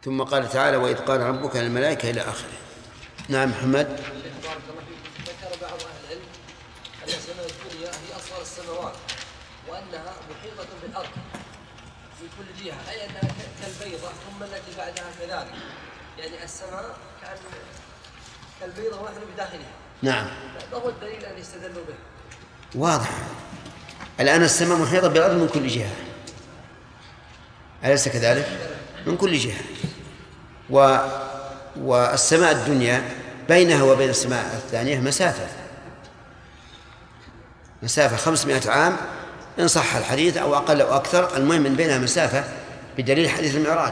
ثم قال تعالى وإذ قال ربك للملائكة إلى آخره. نعم محمد. بارك الله فيك. ذكر بعض أهل العلم أن السماء الدنيا هي أصغر السماوات وأنها محيطة بالأرض من كل جهة، أي أنها كالبيضة ثم التي بعدها كذلك، يعني السماء كالبيضة واحدة بداخلها. نعم. ما هو الدليل أن يستدلوا به؟ واضح. الآن السماء محيطة بالأرض من كل جهة، أليس كذلك؟ من كل جهة. والسماء الدنيا بينها وبين السماء الثانية مسافة 500 عام إن صح الحديث أو أقل أو أكثر، المهم من بينها مسافة بدليل حديث المعراج.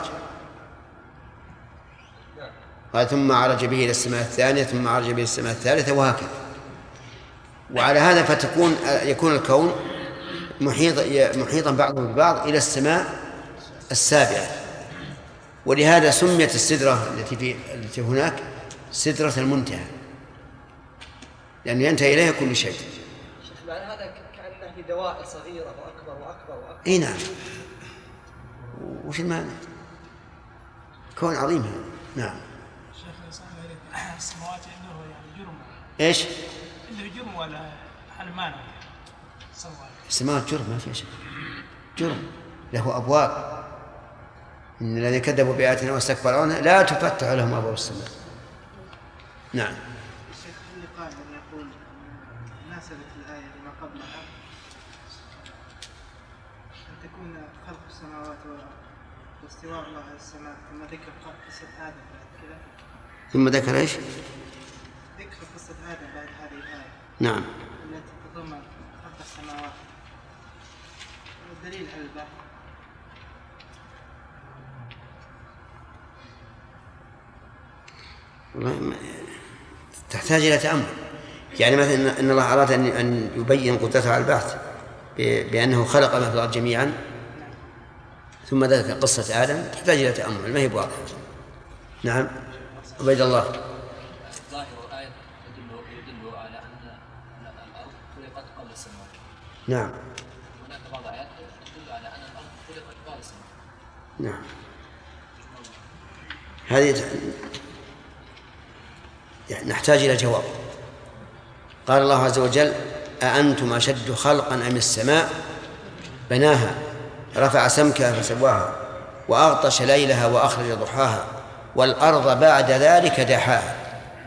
قال ثم عرج به إلى السماء الثانية ثم عرج به إلى السماء الثالثة وهكذا. وعلى هذا يكون الكون محيطا بعضه ببعض إلى السماء السابعة. ولهذا سميت السدرة التي هناك سدرة المنتهى، لأن ينتهي إليها كل شيء. معنى هذا كأنه في دوائر صغيرة وأكبر وأكبر وأكبر. إيه نعم. وش المعنى؟ كون عظيم هذا. نعم. السماوات عنده يعني جرم. إيش؟ عنده جرم ولا حلمان؟ السماوات جرم، ما في شيء. جرم له أبواب، إن الذين كذبوا بآياتنا واستكبروا عنها لا تفتح لهم أبواب السماء. نعم. الشيخ اللي قائل يقول ناسبت الآية لما قبلها أن تكون خلق السماوات واستواء الله على السماء، ثم ذكر قصة آدم بعد كذا. ثم ذكر إيش؟ ذكر قصة آدم بعد هذه الآية. نعم. التي تتضمن خلق السماوات. والدليل على البحث. تحتاج إلى تأمل. يعني مثلا أن الله أراد أن يبين قدرته على البعث بأنه خلق ما في الأرض جميعا ثم ذكر قصة آدم، تحتاج إلى تأمل، ما هي بواضحة. نعم. عبيد الله. ظاهر الآية يدل على أن الأرض خلقت قبل السماوات. نعم. هناك بعض الآيات تدل على أن الأرض خلقت بعد السماوات. نعم. هذه يعني نحتاج إلى جواب. قال الله عز وجل أأنتم أشد خلقا أم السماء بناها رفع سمكها فسواها وأغطش ليلها وأخرج ضحاها والأرض بعد ذلك دحاها.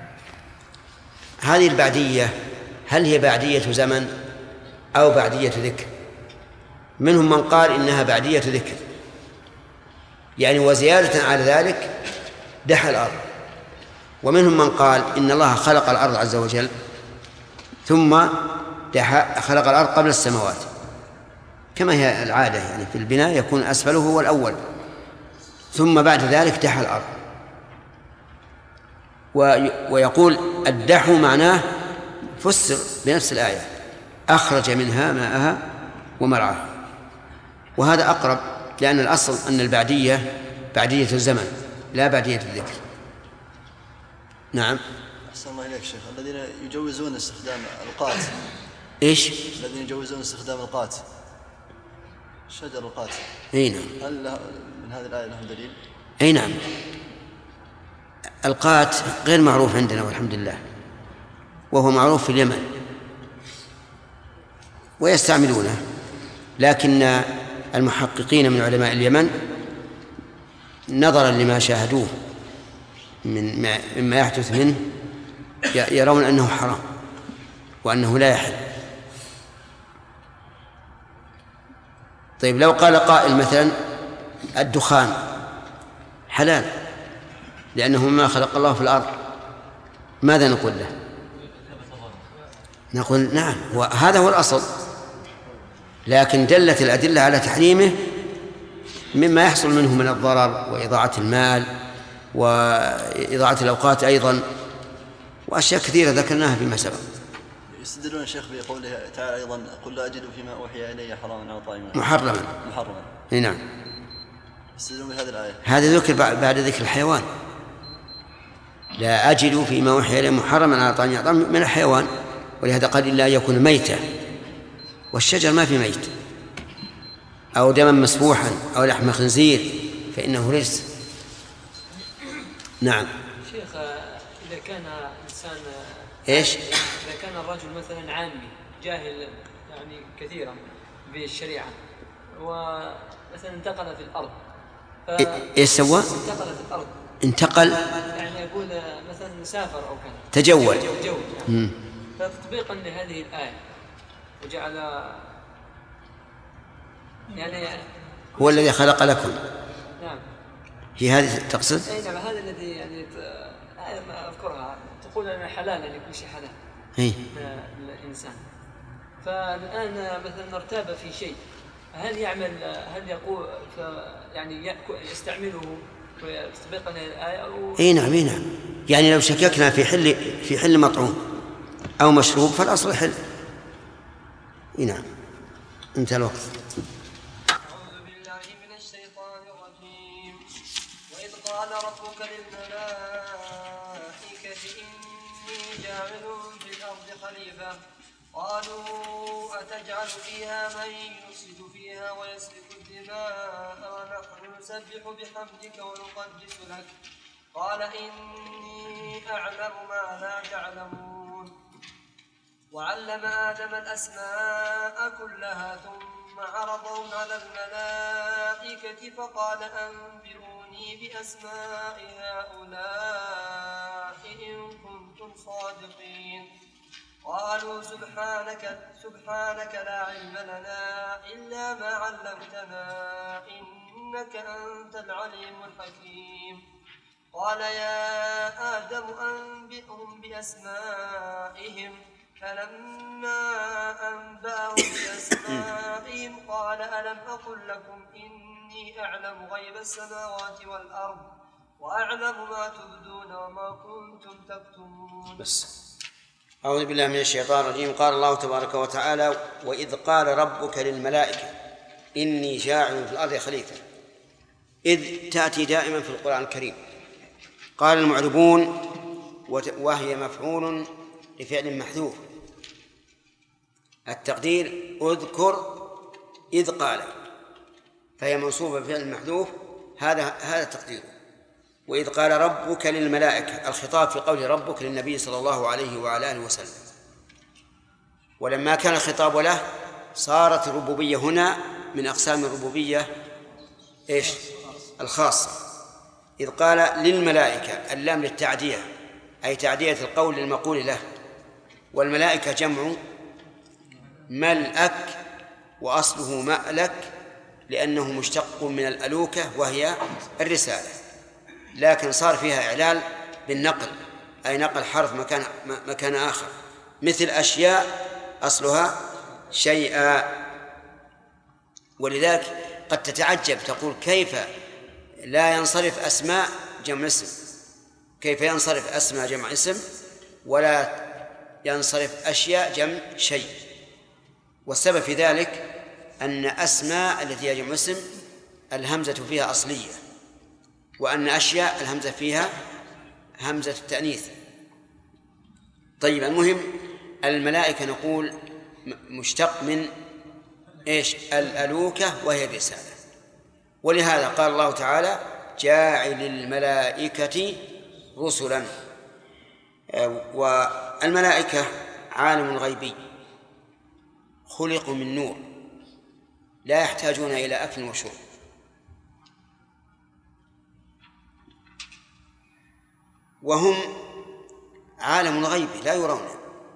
هذه البعدية هل هي بعدية زمن أو بعدية ذكر؟ منهم من قال إنها بعدية ذكر، يعني وزيادة على ذلك دحى الأرض. ومنهم من قال إن الله خلق الأرض عز وجل ثم خلق الأرض قبل السماوات، كما هي العادة، يعني في البناء يكون أسفله هو الأول ثم بعد ذلك دحى الأرض. ويقول الدحو معناه فسر بنفس الآية أخرج منها ماءها ومرعاها، وهذا أقرب، لأن الأصل أن البعدية بعدية الزمن لا بعدية الذكر. نعم. أحسن الله إليك شيخ. الذين يجوزون استخدام القات. إيش؟ الذين يجوزون استخدام القات، شجر القات. أي نعم. هل من هذه الآية لهم دليل؟ أي نعم. القات غير معروف عندنا والحمد لله، وهو معروف في اليمن ويستعملونه، لكن المحققين من علماء اليمن نظرا لما شاهدوه مما يحدث منه يرون أنه حرام وأنه لا يحل. طيب لو قال قائل مثلا الدخان حلال لأنه مما خلق الله في الأرض، ماذا نقول له؟ نقول نعم وهذا هو الأصل، لكن دلت الأدلة على تحريمه مما يحصل منه من الضرر وإضاعة المال وإضاعة الأوقات أيضا وأشياء كثيرة ذكرناها فيما سبق. يستدلون الشيخ بقوله تعالى أيضا قل لا أجد فيما أوحي إلي حراما أو طعيما محرما. نعم. يستدلون بهذه الآية. هذا ذكر بعد ذكر الحيوان، لا أجد فيما أوحي إلي محرما على طعام يطعم من الحيوان، ولهذا قال إلا يكون ميتا، والشجر ما في ميت، أو دما مسفوحا أو لحم خنزير فإنه رجس. نعم. شيخ، إذا كان إنسان إيش؟ إذا كان الرجل مثلا عامي جاهل يعني كثيرا بالشريعة، ومثلا انتقل في الأرض، إيش سوى؟ انتقل في الأرض، انتقل يعني يقول مثلا سافر أو كذا، تجول يعني. فتطبيقا لهذه الآية وجعل يعني هو الذي خلق لكم. نعم. هي هذه تقصد؟ أي نعم، هذا الذي يعني ما أذكرها، تقول أن حلال أن يكون شيء حلال الإنسان. فالآن مثلا ارتاب في شيء، هل يقول يعني يستعمله تطبيقا للآية أو؟ اي نعم. يعني لو شككنا في حل مطعوم أو مشروب فالأصل حل. نعم. انتهى الوقت. أعوذ بالله من الشيطان الرجيم. وإذ قال ربك للملائكة إني جاعل في الأرض خليفة قالوا أتجعل فيها من يفسد فيها ويسفك الدماء ونحن نسبح بحمدك ونقدس لك قال إني أعلم ما لا تعلمون. وعلم آدم الأسماء كلها ثم عرضهم على الملائكة فقال أنبئوني بأسماء هؤلاء إن كنتم صادقين. قالوا سبحانك لا علم لنا إلا ما علمتنا إنك أنت العليم الحكيم. قال يا آدم أنبئهم بأسمائهم فلما أنبأهم بأسمائهم قال ألم أقل لكم إني أعلم غيب السماوات والأرض وأعلم ما تبدون وما كنتم تكتمون. بس. أعوذ بالله من الشيطان الرجيم. قال الله تبارك وتعالى: وإذ قال ربك للملائكة إني جاعل في الأرض خليفة. إذ تأتي دائما في القرآن الكريم. قال المعربون وهي مفعول لفعل محذوف، التقدير اذكر إذ قال، فهي منصوبة بفعل محذوف، هذا تقديره. وإذ قال ربك للملائكة، الخطاب في قول ربك للنبي صلى الله عليه وعلى آله وسلم، ولما كان الخطاب له صارت الربوبية هنا من أقسام الربوبية إيش؟ الخاصة. إذ قال للملائكة، اللام للتعدية، أي تعدية القول للمقول له، والملائكة جمع ملأك، وأصله مألك لأنه مشتق من الألوكة وهي الرسالة، لكن صار فيها إعلال بالنقل، أي نقل حرف مكان آخر، مثل أشياء أصلها شيئا. ولذلك قد تتعجب تقول كيف لا ينصرف أسماء جمع اسم، كيف ينصرف أسماء جمع اسم ولا ينصرف أشياء جمع شيء؟ والسبب في ذلك أن أسماء التي هي جمع اسم الهمزة فيها أصلية، وأن أشياء الهمزة فيها همزة التأنيث. طيب، المهم الملائكة نقول مشتق من إيش؟ الألوكة وهي الرسالة. ولهذا قال الله تعالى جاعل الملائكة رسلا. والملائكة عالم غيبي، خلقوا من نور، لا يحتاجون إلى أكل وشرب، وهم عالم غيب لا يرون،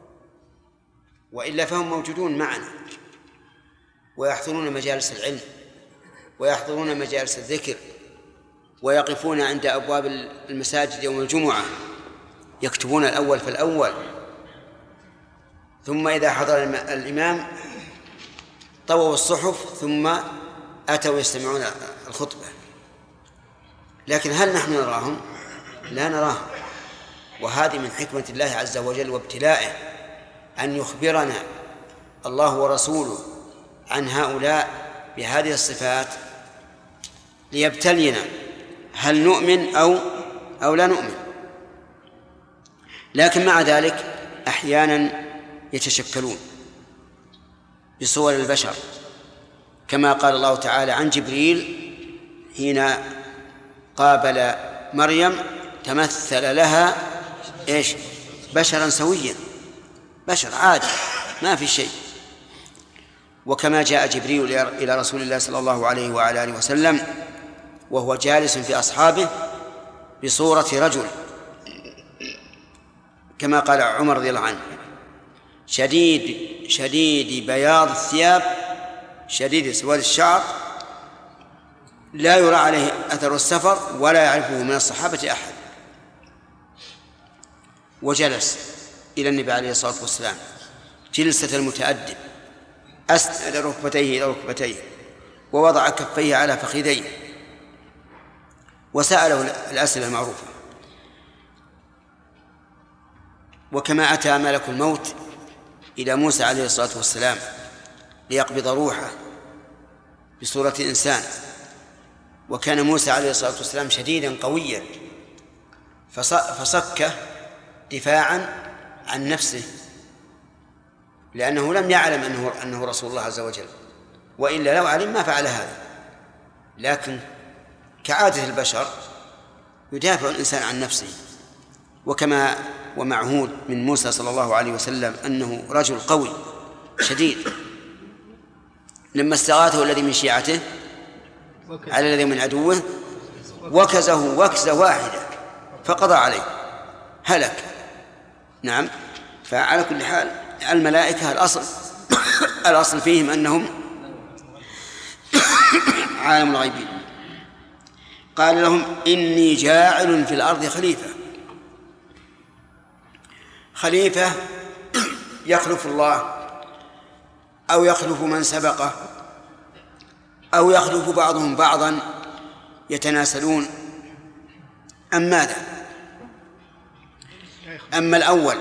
وإلا فهم موجودون معنا ويحضرون مجالس العلم ويحضرون مجالس الذكر ويقفون عند أبواب المساجد يوم الجمعة يكتبون الأول فالأول، ثم إذا حضر الإمام طووا الصحف ثم أتوا يستمعون الخطبة. لكن هل نحن نراهم؟ لا نراهم. وهذه من حكمة الله عز وجل وابتلائه أن يخبرنا الله ورسوله عن هؤلاء بهذه الصفات ليبتلينا هل نؤمن أو لا نؤمن. لكن مع ذلك أحيانا يتشكلون بصور البشر، كما قال الله تعالى عن جبريل حين قابل مريم تمثل لها إيش؟ بشرا سويا، بشر عادي ما في شيء. وكما جاء جبريل إلى رسول الله صلى الله عليه وعلى آله وسلم وهو جالس في أصحابه بصورة رجل، كما قال عمر رضي الله عنه: شديد بياض الثياب شديد سواد الشعر، لا يرى عليه أثر السفر ولا يعرفه من الصحابة أحد. وجلس إلى النبي عليه الصلاة والسلام جلسة المتأدب، أسند ركبتيه إلى ركبتيه ووضع كفيه على فخذيه وسأله الأسئلة المعروفة. وكما أتى ملك الموت إلى موسى عليه الصلاة والسلام ليقبض روحه بصورة إنسان، وكان موسى عليه الصلاة والسلام شديدا قويا فصكه دفاعا عن نفسه، لأنه لم يعلم أنه رسول الله عز وجل، وإلا لو علم ما فعل هذا. لكن كعادة البشر يدافع الإنسان عن نفسه، وكما ومعهود من موسى صلى الله عليه وسلم أنه رجل قوي شديد، لما استغاثه الذي من شيعته على الذي من عدوه وكزه وكزة واحدة فقضى عليه هلك. نعم. فعلى كل حال الملائكة الأصل فيهم أنهم عالم الغيبين. قال لهم: إني جاعل في الأرض خليفة يخلف الله أو يخلف من سبقه أو يخلف بعضهم بعضا يتناسلون. أم ماذا؟ أما الأول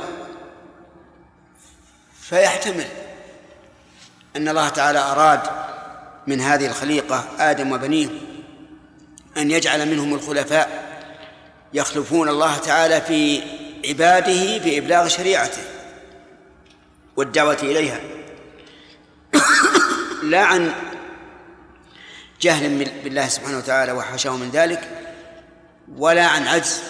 فيحتمل أن الله تعالى أراد من هذه الخليقة آدم وبنيه أن يجعل منهم الخلفاء يخلفون الله تعالى في عباده بإبلاغ شريعته والدعوة إليها، لا عن جهل بالله سبحانه وتعالى وحاشاه من ذلك، ولا عن عجز،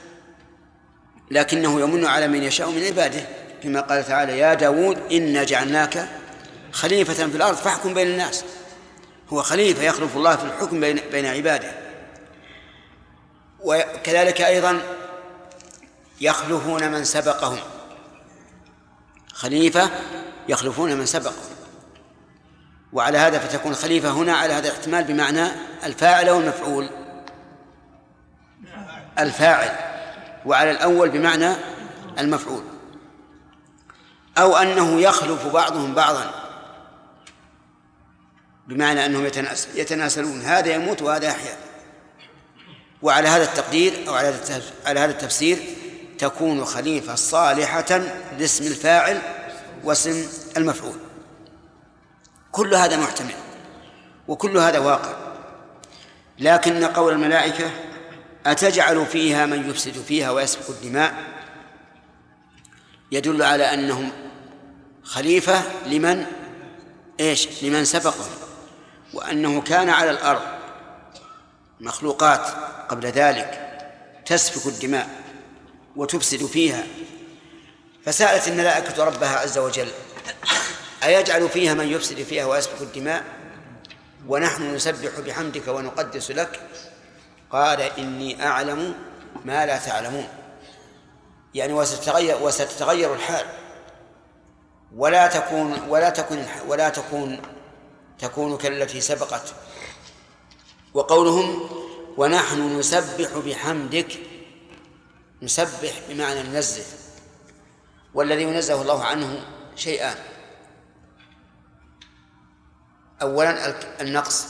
لكنه يمن على من يشاء من عباده، كما قال تعالى: يا داود إنا جعلناك خليفة في الأرض فاحكم بين الناس. هو خليفة يخلف الله في الحكم بين عباده. وكذلك أيضا يخلفون من سبقهم، خليفة يخلفون من سبقهم. وعلى هذا فتكون خليفة هنا على هذا الاحتمال بمعنى الفاعل أو المفعول، الفاعل، وعلى الأول بمعنى المفعول، أو أنه يخلف بعضهم بعضا بمعنى أنهم يتناسلون، هذا يموت وهذا يحيا. وعلى هذا التقدير أو على هذا التفسير تكون خليفة صالحة لاسم الفاعل واسم المفعول. كل هذا محتمل وكل هذا واقع. لكن قول الملائكة: أتجعل فيها من يفسد فيها ويسفك الدماء، يدل على أنهم خليفة لمن لمن سبقهم، وأنه كان على الأرض مخلوقات قبل ذلك تسفك الدماء وتفسد فيها، فسألت الملائكة ربها عز وجل: أيجعل فيها من يفسد فيها ويسفك الدماء ونحن نسبح بحمدك ونقدس لك؟ قال: إني أعلم ما لا تعلمون. يعني وستتغير الحال، ولا تكون كالتي سبقت. وقولهم ونحن نسبح بحمدك، نسبح بمعنى ننزه، والذي ينزه الله عنه شيئان: أولا النقص،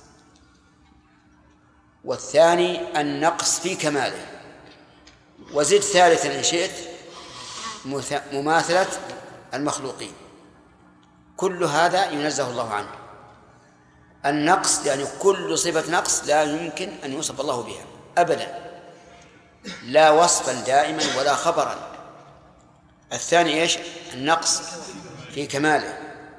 والثاني النقص في كماله، وزد ثالثا إن شئت مماثلة المخلوقين. كل هذا ينزه الله عنه. النقص يعني كل صفة نقص لا يمكن أن يوصف الله بها أبدا، لا وصفا دائما ولا خبرا. الثاني النقص في كماله،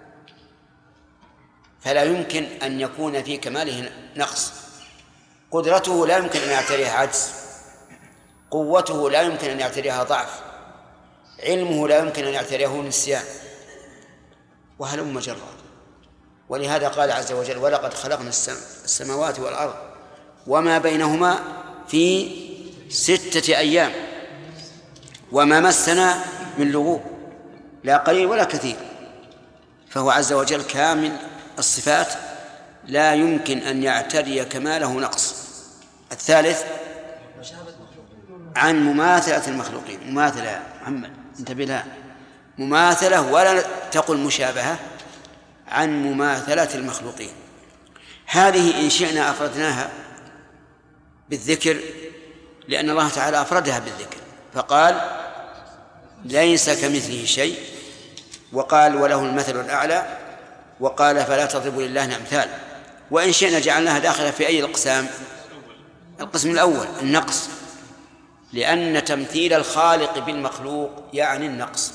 فلا يمكن أن يكون في كماله نقص. قدرته لا يمكن أن يعتريها عجز، قوته لا يمكن أن يعتريها ضعف، علمه لا يمكن أن يعتريه نسيان، وهلم جرا. ولهذا قال عز وجل: ولقد خلقنا السماوات والأرض وما بينهما في 6 أيام وما مسنا من لغوب، لا قليل ولا كثير. فهو عز وجل كامل الصفات، لا يمكن أن يعتري كماله نقص. الثالث عن مماثلة المخلوقين. مماثلة يا محمد، انتبه لها، مماثلة ولا تقل مشابهة، عن مماثلة المخلوقين. هذه إن شئنا أفردناها بالذكر، لأن الله تعالى أفردها بالذكر فقال: ليس كمثله شيء، وقال: وله المثل الأعلى، وقال: فلا تضربوا لله الأمثال. وإن شئنا جعلناها داخلة في أي الأقسام؟ القسم الأول النقص، لأن تمثيل الخالق بالمخلوق يعني النقص،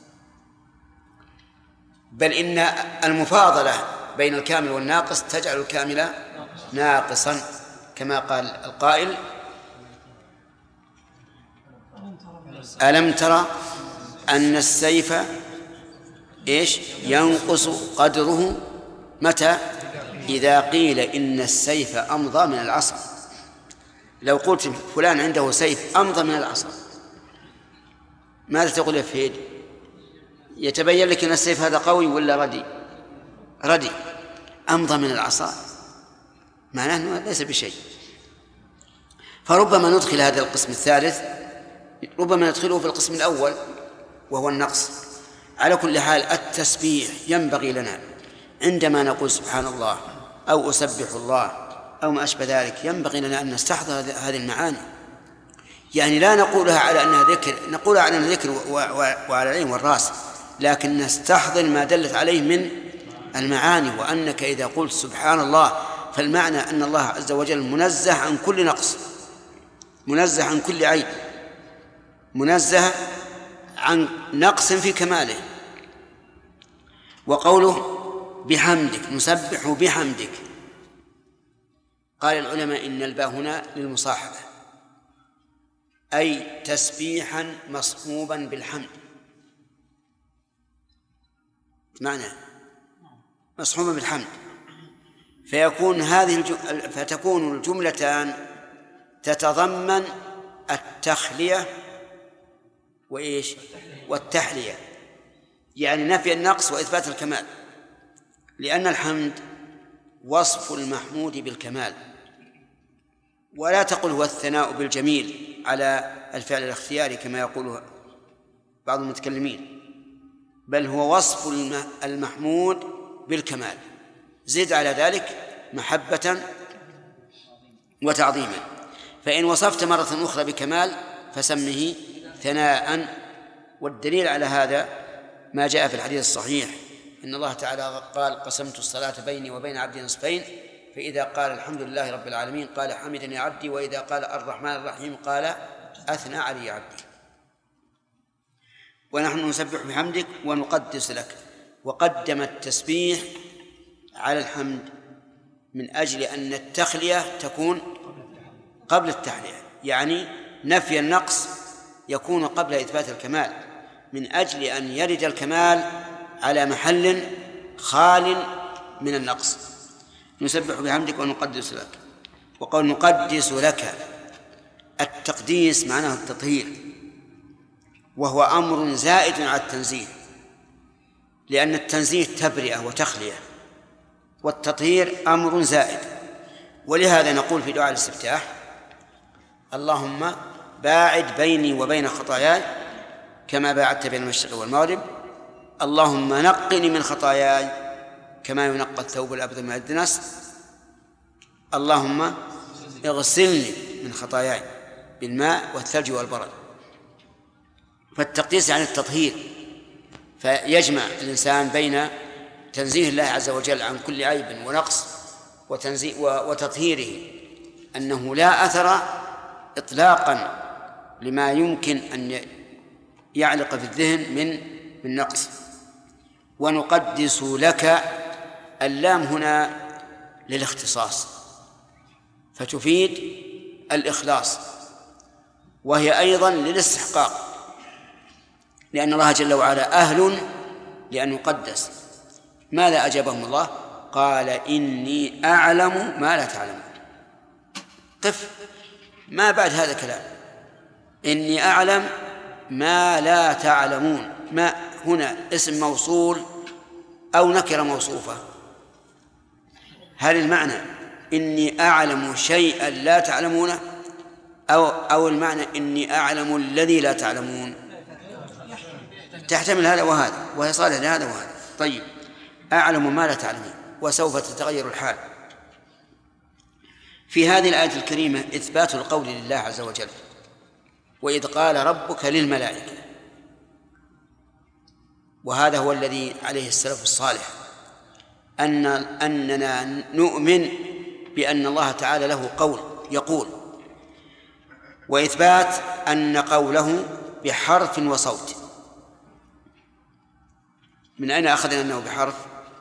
بل إن المفاضلة بين الكامل والناقص تجعل الكامل ناقصا، كما قال القائل: ألم ترى أن السيف ينقص قدره متى؟ إذا قيل إن السيف أمضى من العصا. لو قلت فلان عنده سيف أمضى من العصا، ماذا تقول يا فهيد؟ يتبين لك أن السيف هذا قوي ولا ردي؟ ردي. أمضى من العصا معناه أنه ليس بشيء. فربما ندخل هذا القسم الثالث، ربما ندخله في القسم الأول وهو النقص. على كل حال التسبيح ينبغي لنا عندما نقول سبحان الله أو أسبح الله أو ما أشبه ذلك، ينبغي لنا أن نستحضر هذه المعاني. يعني لا نقولها على أنها ذكر، نقولها على أنها ذكر وعلى العين والرأس، لكن نستحضر ما دلت عليه من المعاني. وأنك إذا قلت سبحان الله فالمعنى أن الله عز وجل منزه عن كل نقص، منزه عن كل عيب، منزه عن نقص في كماله. وقوله بحمدك، نسبح بحمدك، قال العلماء إن الباء هنا للمصاحبة، أي تسبيحا مصحوبا بالحمد. معنى مصحوبا بالحمد، فتكون الجملتان تتضمن التخلية والتحلية، يعني نفي النقص وإثبات الكمال، لأن الحمد وصف المحمود بالكمال. ولا تقل هو الثناء بالجميل على الفعل الاختياري كما يقول بعض المتكلمين، بل هو وصف المحمود بالكمال، زد على ذلك محبة وتعظيما. فإن وصفت مرة أخرى بكمال فسمه ثناء. والدليل على هذا ما جاء في الحديث الصحيح إن الله تعالى قال: قسمت الصلاة بيني وبين عبدي نصفين، فإذا قال الحمد لله رب العالمين قال حمدني عبدي، وإذا قال الرحمن الرحيم قال أثنى علي عبدي. ونحن نسبح بحمدك ونقدس لك. وقدم التسبيح على الحمد من أجل أن التخلية تكون قبل التحلية، يعني نفي النقص يكون قبل إثبات الكمال، من أجل أن يرد الكمال على محل خال من النقص. نسبح بحمدك ونقدس لك. وقول نقدس لك، التقديس معناه التطهير، وهو أمر زائد على التنزيه، لأن التنزيه تبرئة وتخلية، والتطهير أمر زائد. ولهذا نقول في دعاء الاستفتاح: اللهم باعد بيني وبين خطاياي كما باعدت بين المشرق والمغرب، اللهم نقني من خطاياي كما ينقى الثوب الأبيض من الدنس، اللهم اغسلني من خطاياي بالماء والثلج والبرد. فالتقديس يعني التطهير، فيجمع الإنسان بين تنزيه الله عز وجل عن كل عيب ونقص وتطهيره، أنه لا أثر إطلاقا لما يمكن أن يعلق في الذهن من نقص. ونقدس لك، اللام هنا للاختصاص فتفيد الإخلاص، وهي أيضا للاستحقاق، لأن الله جل وعلا أهل لأن يقدس. ماذا أجابهم الله؟ قال إني أعلم ما لا تعلمون. قف، ما بعد هذا كلام. إني أعلم ما لا تعلمون. ما هنا اسم موصول أو نكرة موصوفة؟ هل المعنى إني أعلم شيئا لا تعلمونه أو المعنى إني أعلم الذي لا تعلمون؟ تحتمل هذا وهذا، وهي صالح لهذا وهذا. طيب، أعلم ما لا تعلمون وسوف تتغير الحال. في هذه الآية الكريمة إثبات القول لله عز وجل، وإذ قال ربك للملائكة، وهذا هو الذي عليه السلف الصالح، أننا نؤمن بأن الله تعالى له قول يقول، وإثبات أن قوله بحرف وصوت. من أين أخذنا أنه بحرف؟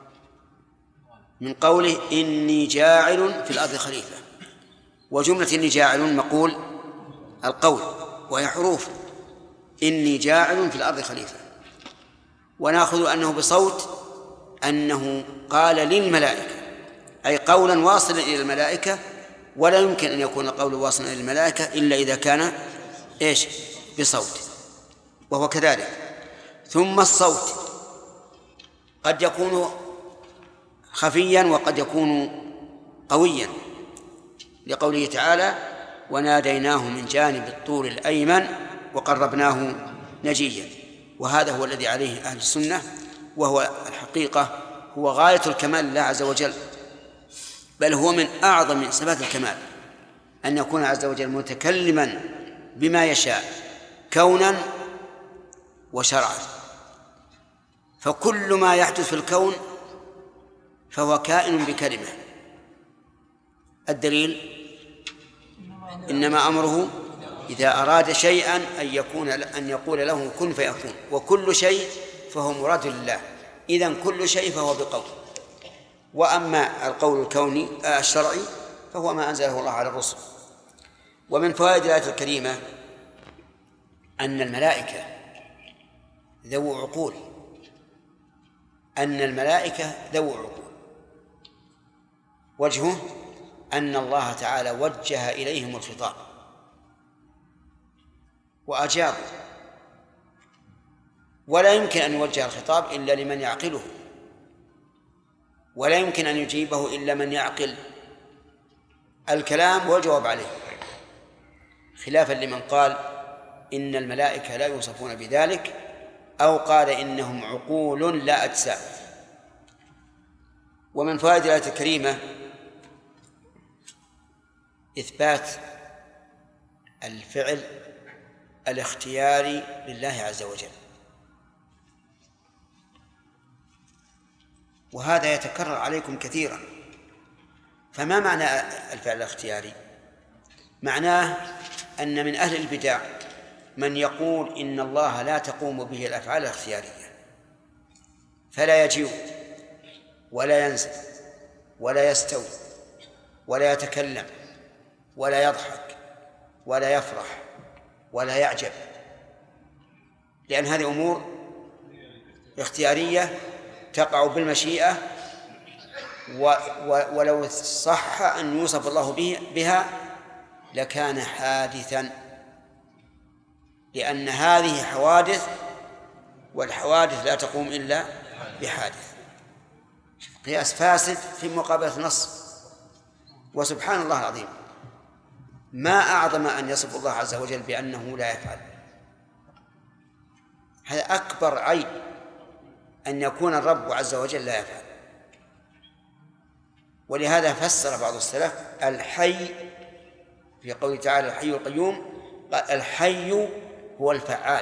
من قوله إني جاعل في الأرض خليفة، وجملة إني جاعل مقول القول وهي حروف، إني جاعل في الأرض خليفة. ونأخذ أنه بصوت أنه قال للملائكة، أي قولا واصلا إلى الملائكة، ولا يمكن أن يكون القول واصلا إلى الملائكة إلا إذا كان بصوت، وهو كذلك. ثم الصوت قد يكون خفيا وقد يكون قويا، لقوله تعالى وناديناه من جانب الطور الأيمن وقربناه نجيا. وهذا هو الذي عليه أهل السنة، وهو الحقيقة هو غاية الكمال لله عز وجل، بل هو من أعظم صفات الكمال أن يكون عز وجل متكلما بما يشاء كونا وشرعا. فكل ما يحدث في الكون فهو كائن بكلمة. الدليل إنما أمره إذا أراد شيئا أن يقول له كن فيكون، وكل شيء فهو مراد لله. إذن كل شيء فهو بقول. وأما القول الكوني الشرعي فهو ما أنزله الله على الرسل. ومن فوائد الآية الكريمة أن الملائكة ذو عقول، وجهه أن الله تعالى وجه إليهم الخطاب وأجابوا، ولا يمكن أن يوجه الخطاب إلا لمن يعقله، ولا يمكن أن يجيبه إلا من يعقل الكلام والجواب عليه، خلافا لمن قال إن الملائكة لا يوصفون بذلك، أو قال إنهم عقول لا أجسام. ومن فوائد الآية الكريمة إثبات الفعل الاختياري لله عز وجل، وهذا يتكرر عليكم كثيرا. فما معنى الفعل الاختياري؟ معناه أن من أهل البدع من يقول إن الله لا تقوم به الأفعال الاختيارية، فلا يجيء ولا ينزل ولا يستوي ولا يتكلم ولا يضحك ولا يفرح ولا يعجب، لأن هذه أمور اختيارية تقع بالمشيئة، ولو صح أن يوصف الله بها لكان حادثا، لأن هذه حوادث، والحوادث لا تقوم إلا بحادث. قياس فاسد في مقابلة نص. وسبحان الله العظيم، ما أعظم أن يصف الله عز وجل بأنه لا يفعل. هذا أكبر عيب، أن يكون الرب عز وجل لا يفعل. ولهذا فسر بعض السلف الحي في قوله تعالى الحي القيوم، قال الحي هو الفعال،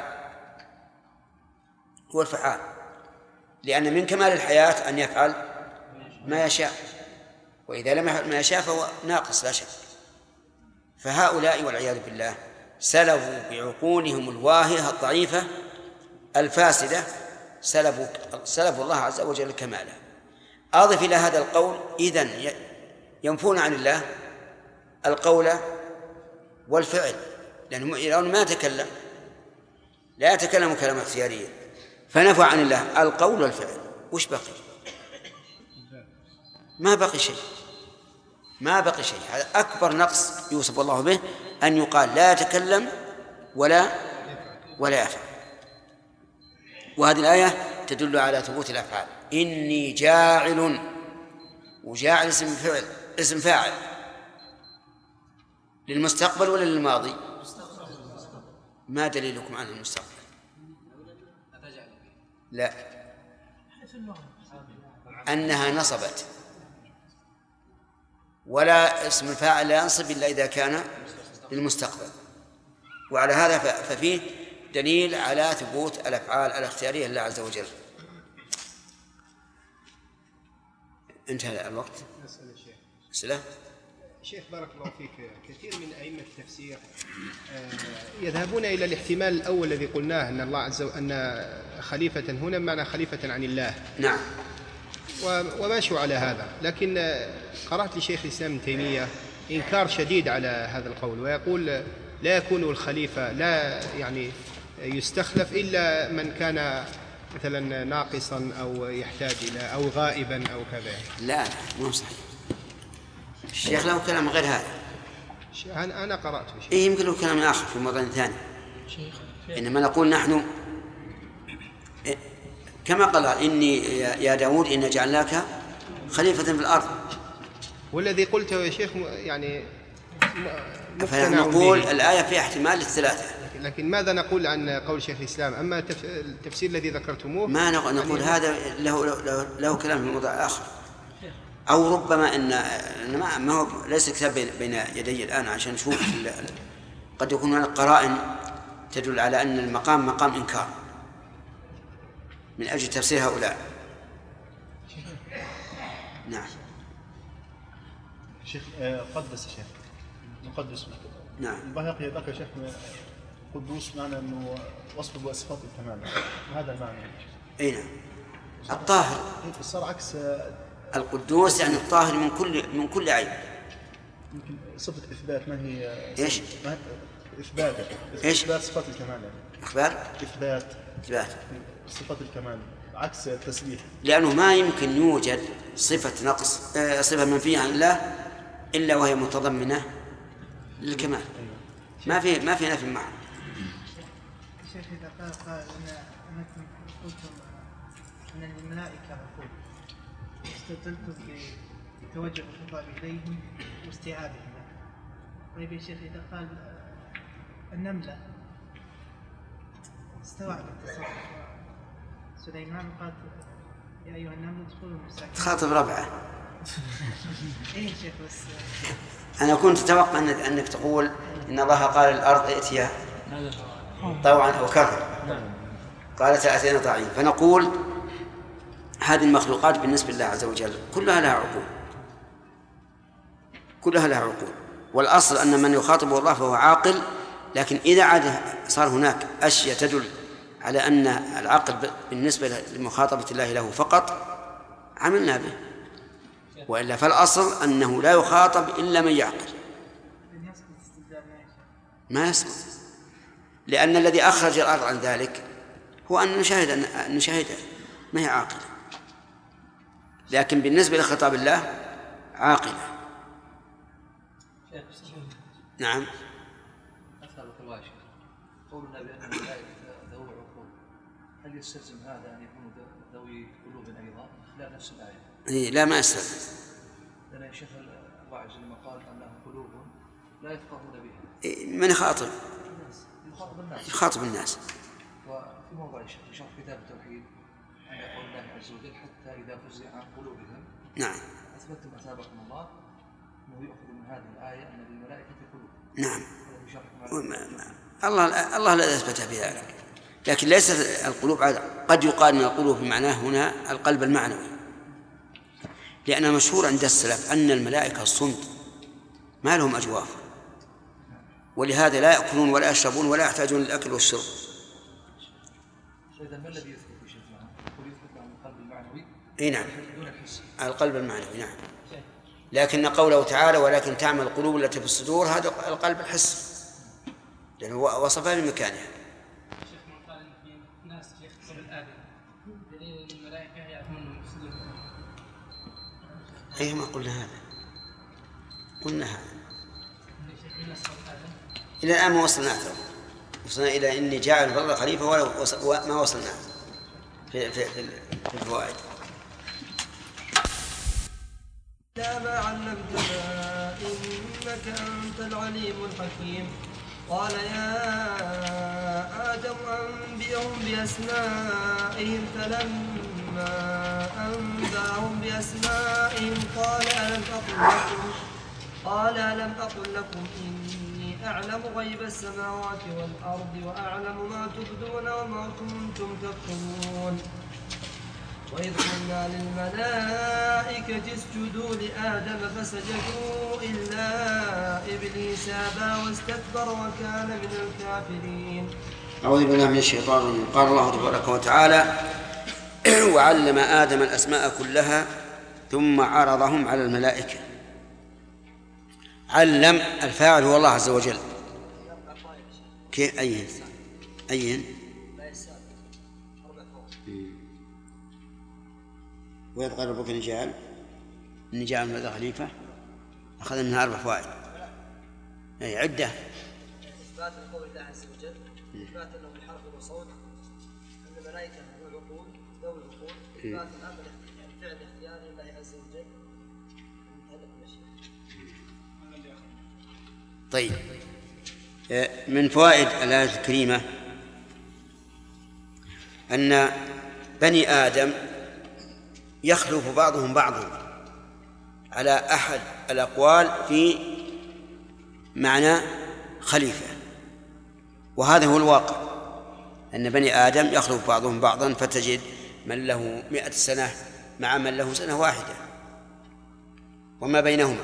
لأن من كمال الحياة أن يفعل ما يشاء، وإذا لم يفعل ما يشاء فهو ناقص لا شك. فهؤلاء والعياذ بالله سلبوا بعقولهم الواهية الضعيفة الفاسدة، سلبوا الله عز وجل كماله. أضف إلى هذا القول إذن ينفون عن الله القول والفعل، لأنه ما تكلم، لا يتكلم كلاما اختياريا، فنفى عن الله القول والفعل. وش بقي؟ ما بقي شيء، ما بقي شيء. هذا أكبر نقص يوصف الله به، أن يقال لا يتكلم ولا يفعل. وهذه الآية تدل على ثبوت الأفعال. إني جاعل، وجاعل اسم فاعل للمستقبل ولا للماضي؟ ما دليلكم عن المستقبل؟ لا، أنها نصبت، ولا اسم الفاعل لا ينصب إلا إذا كان للمستقبل. وعلى هذا ففيه دليل على ثبوت الأفعال الاختيارية لله عز وجل. انتهى الوقت. أسئلة؟ شيخ بارك الله فيك، كثير من أئمة التفسير يذهبون إلى الاحتمال الأول الذي قلناه، أن الله عز وجل أن خليفة هنا بمعنى خليفة عن الله. نعم. وماشوا على هذا، لكن قرأت لشيخ الإسلام ابن تيمية إنكار شديد على هذا القول، ويقول لا يكون الخليفة لا يعني يستخلف إلا من كان مثلا ناقصا أو يحتاج إلى أو غائبا أو كذا. لا مو صحيح. الشيخ له كلام غير هذا. أنا قرأت شيء. إيه يمكن له كلام آخر في موضوع ثاني. إنما نقول نحن كما قال إني يا داود إن جعلناك خليفة في الأرض. والذي قلته يا شيخ يعني فنقول الآية فيها احتمال للثلاثة. لكن ماذا نقول عن قول شيخ الإسلام؟ أما التفسير الذي ذكرتموه ما نقول هذا له كلام في موضوع آخر، أو ربما إن ما هو ليس كتاب بين يدي الآن عشان نشوف. قد يكون هناك قرائن تدل على أن المقام مقام إنكار من أجل تفسير هؤلاء. نعم. شيخ قدس شيخ مقدس. نعم. البيهقي ذكر شيخ قدوس معنى أنه وصف بصفات الكمال، هذا المعنى. أي نعم. الطاهر صار عكس القدوس، يعني الطاهر من كل عيب. يمكن صفة إثبات ما هي إيش؟ إثبات إيش؟ إثبات صفات الكمال يعني. إخبار؟ إثبات صفات الكمال عكس التسبيح، لأنه ما يمكن يوجد صفة نقص صفة منفية عن الله إلا وهي متضمنة للكمال. ما في نفي معه. الشيخ إذا قال أنكم قلتم أن الملائكة عقول، استدلتم بتوجه الخطاب إليهم واستيعابهم. طيب يا شيخ إذا قال النملة استوعبت التصرف، سليمان قال يا أيها النمل ادخلوا مساكن. تخاطب ربعه. إيه شيخ بس أنا كنت أتوقع أنك تقول إن الله قال الأرض ائتيا طوعا أو كرها، قالت أتينا طاعين. فنقول هذه المخلوقات بالنسبة لله عز وجل كلها لها عقول، والأصل أن من يخاطب الله فهو عاقل. لكن إذا عاد صار هناك أشياء تدل على أن العقل بالنسبة لمخاطبة الله له فقط عملنا به، وإلا فالأصل أنه لا يخاطب إلا من يعقل. ما يسقط، لأن الذي أخرج الأرض عن ذلك هو أن نشاهد ما هي عاقلة، لكن بالنسبة لخطاب الله عاقلة. نعم. أسألك الله شيخ، قولنا بأن الملائكة ذوي عقول، هل يستلزم هذا أن يكونوا ذوي قلوب أيضا؟ لا نفس الآية. لا ما يستلزم. لأن يا شيخ الله عز وجل قال أنها قلوب لا يفقهون بها. من يخاطب؟ يخاطب الناس. وفي موضوع شرح كتاب التوحيد أن يقول الله عز وجل حتى إذا فزع عن قلوبهم. نعم. أثبتتم أثابكم الله أنه يؤخذ من هذه الآية أن للملائكة قلوب. نعم. الله لا يثبت بذلك، لكن ليست القلوب قد يقال من القلوب بمعناه هنا القلب المعنوي، لأن مشهور عند السلف أن الملائكة الصمت ما لهم أجواف، ولهذا لا يأكلون ولا يشربون ولا يحتاجون للأكل والشرب. إذا ما الذي يثبت في شيء معه؟ يثبت عن القلب المعنوي. إيه نعم. القلب المعنوي نعم. لكن قوله تعالى ولكن تعمل القلوب التي في الصدور هذا القلب الحسي. لأنه وصفها بمكانها. شيخ من قال إن في ناس شيخ قبل آدم دليل الملائكة يعلمون المسلمين. أي ما قلنا هذا، قلنا هذا إلى الآن ما وصلنا إلى إني جاعل في الأرض خليفة وما وصلنا في الفوائد. لا ما علمتنا إنك أنت العليم الحكيم. قال يا آدم أنبئهم بأسمائهم فلما أنبأهم بأسمائهم قال ألم أقل لكم إني أعلم غيب السماوات والأرض وأعلم ما تبدون وما كنتم تكتمون. وإذ قلنا للملائكة اسجدوا لآدم فسجدوا إلا إبليس أبى واستكبر وكان من الكافرين. أعوذ بالله من الشيطان الرجيم. قال الله تبارك وتعالى وعلم آدم الأسماء كلها ثم عرضهم على الملائكة. علم الفاعل هو الله عز وجل. كيف أين وإذ قال ربك إني جاعل من خليفة أخذ منها 4 فوائد. أي عدة. إثبات لقول الله عز وجل، إثبات أنه بالحرف والصوت، أن الملائكة ذو العقول، إثبات الأمر فعل اختيار الله عز وجل. طيب، من فوائد الآية الكريمة أن بني آدم يخلف بعضهم بعضا على أحد الأقوال في معنى خليفة، وهذا هو الواقع، أن بني آدم يخلف بعضهم بعضا، فتجد من له 100 سنة مع من له سنة واحدة وما بينهما.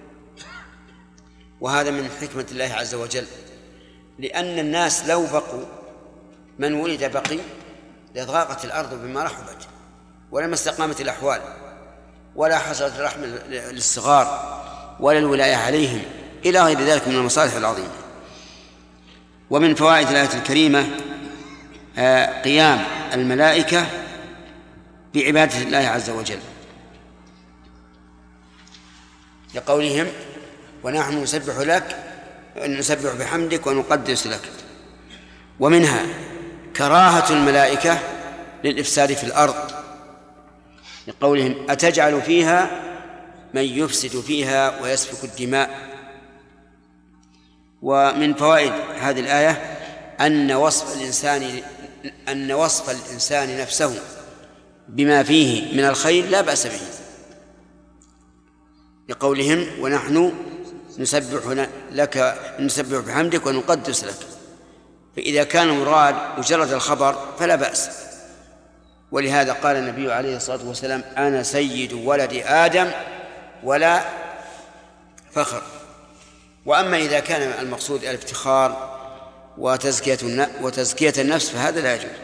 وهذا من حكمة الله عز وجل، لأن الناس لو بقوا من ولد بقي لضاقت الأرض بما رحبت ولما استقامت الأحوال ولا حصلت الرحمة للصغار ولا الولاية عليهم إلى غير ذلك من المصالح العظيمة. ومن فوائد الآية الكريمة قيام الملائكة بعبادة الله عز وجل، لقولهم ونحن نسبح بحمدك ونقدس لك. ومنها كراهة الملائكة للإفساد في الأرض، لقولهم أتجعل فيها من يفسد فيها ويسفك الدماء. ومن فوائد هذه الآية أن وصف الإنسان نفسه بما فيه من الخير لا بأس به، لقولهم ونحن نسبح بحمدك ونقدس لك. فإذا كان مراد مجرد الخبر فلا بأس. ولهذا قال النبي عليه الصلاة والسلام أنا سيد ولد آدم ولا فخر. وأما إذا كان المقصود الافتخار وتزكية النفس فهذا لا يجوز.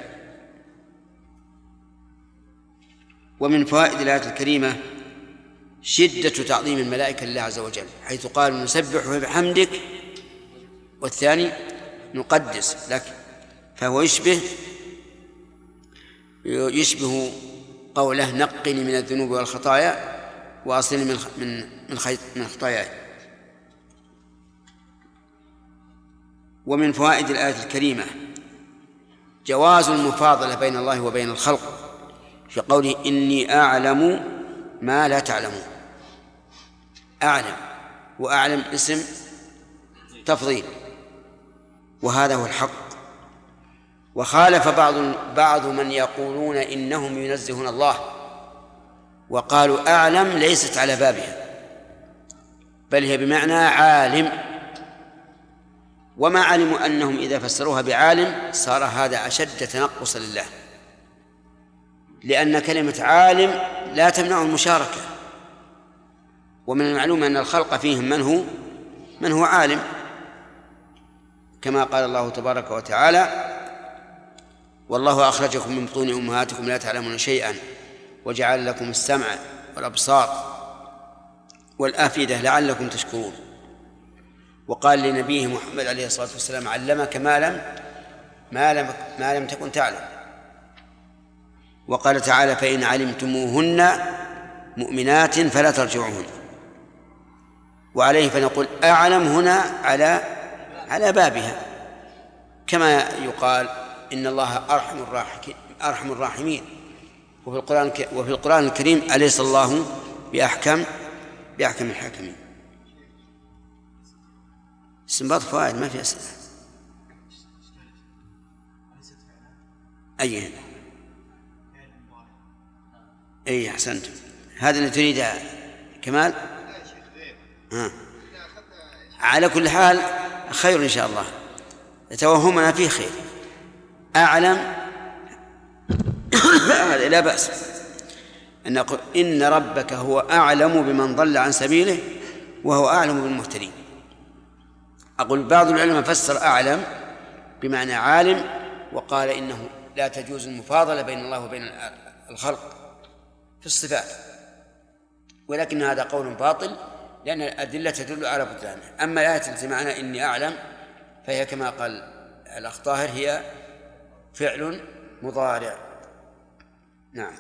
ومن فوائد الآية الكريمة شدة تعظيم الملائكة لله عز وجل، حيث قال نسبح بحمدك والثاني نقدس لك، فهو يشبه قوله نقني من الذنوب والخطايا وأصلني من خطاياي. ومن فوائد الآية الكريمة جواز المفاضلة بين الله وبين الخلق، في قوله إني أعلم ما لا تعلمون. أعلم وأعلم اسم تفضيل، وهذا هو الحق. وخالف بعض من يقولون إنهم ينزهون الله وقالوا أعلم ليست على بابها، بل هي بمعنى عالم، وما علموا أنهم إذا فسروها بعالم صار هذا أشد تنقصا لله، لأن كلمة عالم لا تمنع المشاركة، ومن المعلوم أن الخلق فيهم من هو عالم، كما قال الله تبارك وتعالى والله أخرجكم من بطون أمهاتكم لا تعلمون شيئا وجعل لكم السمع والأبصار والأفئدة لعلكم تشكرون. وقال لنبيه محمد عليه الصلاة والسلام علمك ما لم تكن تعلم. وقال تعالى فإن علمتموهن مؤمنات فلا ترجعوهن. وعليه فنقول أعلم هنا على بابها، كما يقال إن الله أرحم الراحمين. وفي القرآن الكريم أليس الله بأحكم الحاكمين. استنباط فوائد، ما في أسئلة. أي أحسنت. هذا اللي تريد كمال. على كل حال خير إن شاء الله، توهمنا فيه خير. أعلم لا بأس أن نقول إن ربك هو أعلم بمن ضل عن سبيله وهو أعلم بالمهتدين. أقول بعض العلماء فسر أعلم بمعنى عالم، وقال إنه لا تجوز المفاضلة بين الله وبين الخلق في الصفات، ولكن هذا قول باطل لأن الأدلة تدل على بطلانه. أما الآية التي معنا إني أعلم فهي كما قال الأخ طاهر هي فعل مضارع. نعم.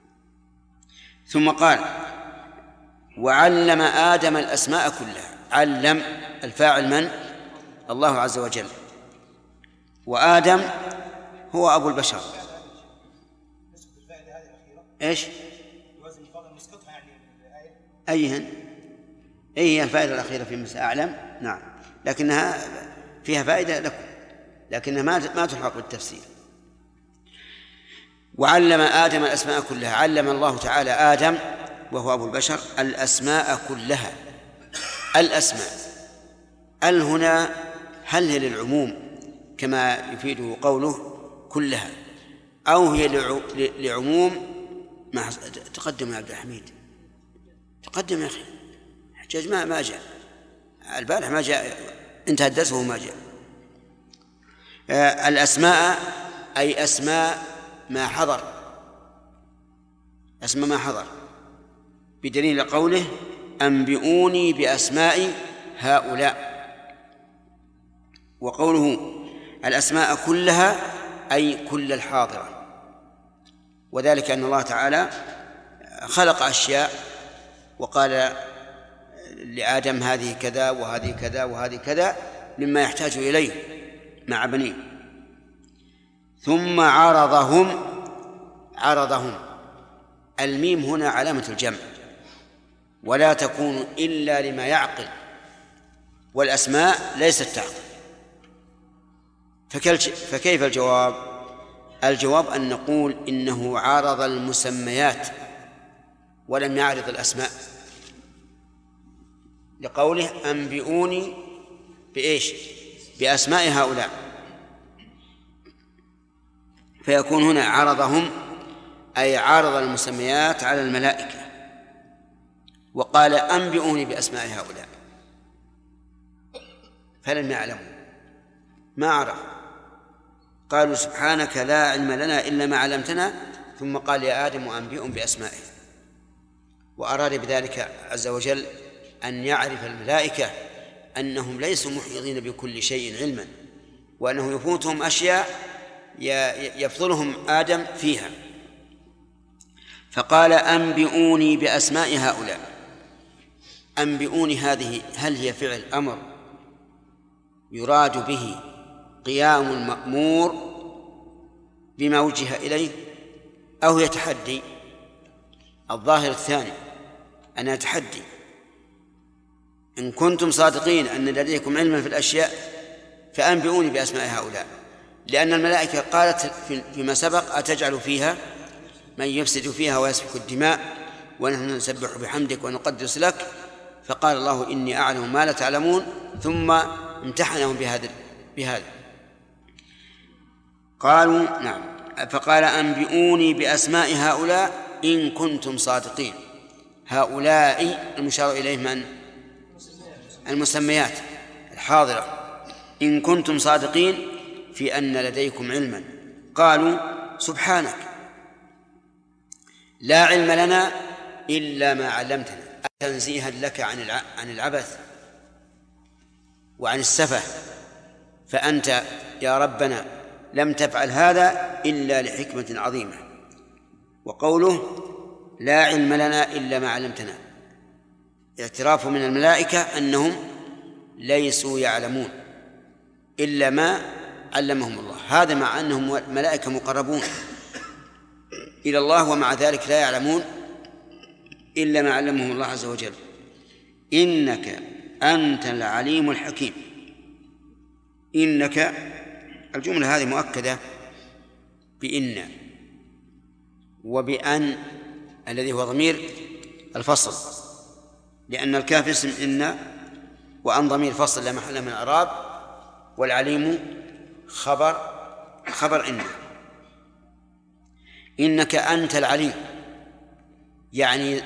ثم قال وعلم آدم الأسماء كلها. علم الفاعل من؟ الله عز وجل. وآدم هو أبو البشر. إيش؟ أيهن؟ أي الفائدة الأخيرة في مثل أعلم؟ نعم، لكنها فيها فائدة لكم، لكنها ما تلحق بالتفسير. وعلم آدم الأسماء كلها. علم الله تعالى آدم وهو أبو البشر الأسماء كلها. الأسماء هنا هل هي للعموم كما يفيده قوله كلها، أو هي لعموم ما تقدم يا عبد الحميد؟ تقدم يا أخي. حجاج ما جاء البارح، ما جاء، انتهى الدرس وهو ما جاء. الأسماء أي أسماء ما حضر، أسماء ما حضر، بدليل قوله أنبئوني بأسماء هؤلاء. وقوله الأسماء كلها أي كل الحاضرة، وذلك أن الله تعالى خلق أشياء وقال لآدم هذه كذا وهذه كذا وهذه كذا مما يحتاج إليه مع بنيه. ثم عرضهم. الميم هنا علامة الجمع، ولا تكون إلا لما يعقل، والأسماء ليست تعقل. فكيف الجواب؟ الجواب أن نقول إنه عارض المسميات ولم يعرض الأسماء، لقوله أنبئوني بإيش؟ بأسماء هؤلاء. فيكون هنا عرضهم أي عارض المسميات على الملائكة، وقال أنبئوني بأسماء هؤلاء، فلم يعلموا، ما عرف. قالوا سبحانك لا علم لنا إلا ما علمتنا، ثم قال يا آدم أنبئهم بأسمائهم. وأراد بذلك عز وجل أن يعرف الملائكة أنهم ليسوا محيطين بكل شيء علما، وأنه يفوتهم أشياء يفضلهم آدم فيها. فقال أنبئوني بأسماء هؤلاء. أنبئوني هذه هل هي فعل أمر يراد به قيام المأمور بما وجه إليه، أو هي تحدي؟ الظاهر الثاني، أنا تحدي. إن كنتم صادقين أن لديكم علما في الأشياء فأنبئوني بأسماء هؤلاء، لأن الملائكة قالت فيما سبق أتجعل فيها من يفسد فيها ويسفك الدماء ونحن نسبح بحمدك ونقدس لك، فقال الله إني أعلم ما لا تعلمون، ثم امتحنهم بهذا. قالوا نعم. فقال أنبئوني بأسماء هؤلاء إن كنتم صادقين. هؤلاء المشار إليه من؟ المسميات الحاضرة. إن كنتم صادقين في أن لديكم علما. قالوا سبحانك لا علم لنا إلا ما علمتنا، تنزيها لك عن العبث. وعن السفه، فأنت يا ربنا لم تفعل هذا إلا لحكمة عظيمة. وقوله لا علم لنا إلا ما علمتنا، اعتراف من الملائكة أنهم ليسوا يعلمون إلا ما علمهم الله، هذا مع أنهم ملائكة مقربون إلى الله، ومع ذلك لا يعلمون إلا ما علمهم الله عز وجل. إنك أنت العليم الحكيم. إنك الجملة هذه مؤكدة بإن وبأن الذي هو ضمير الفصل، لأن الكاف اسم إن، وأن ضمير فصل لا محل من الإعراب، والعليم خبر إن. إنك أنت العليم يعني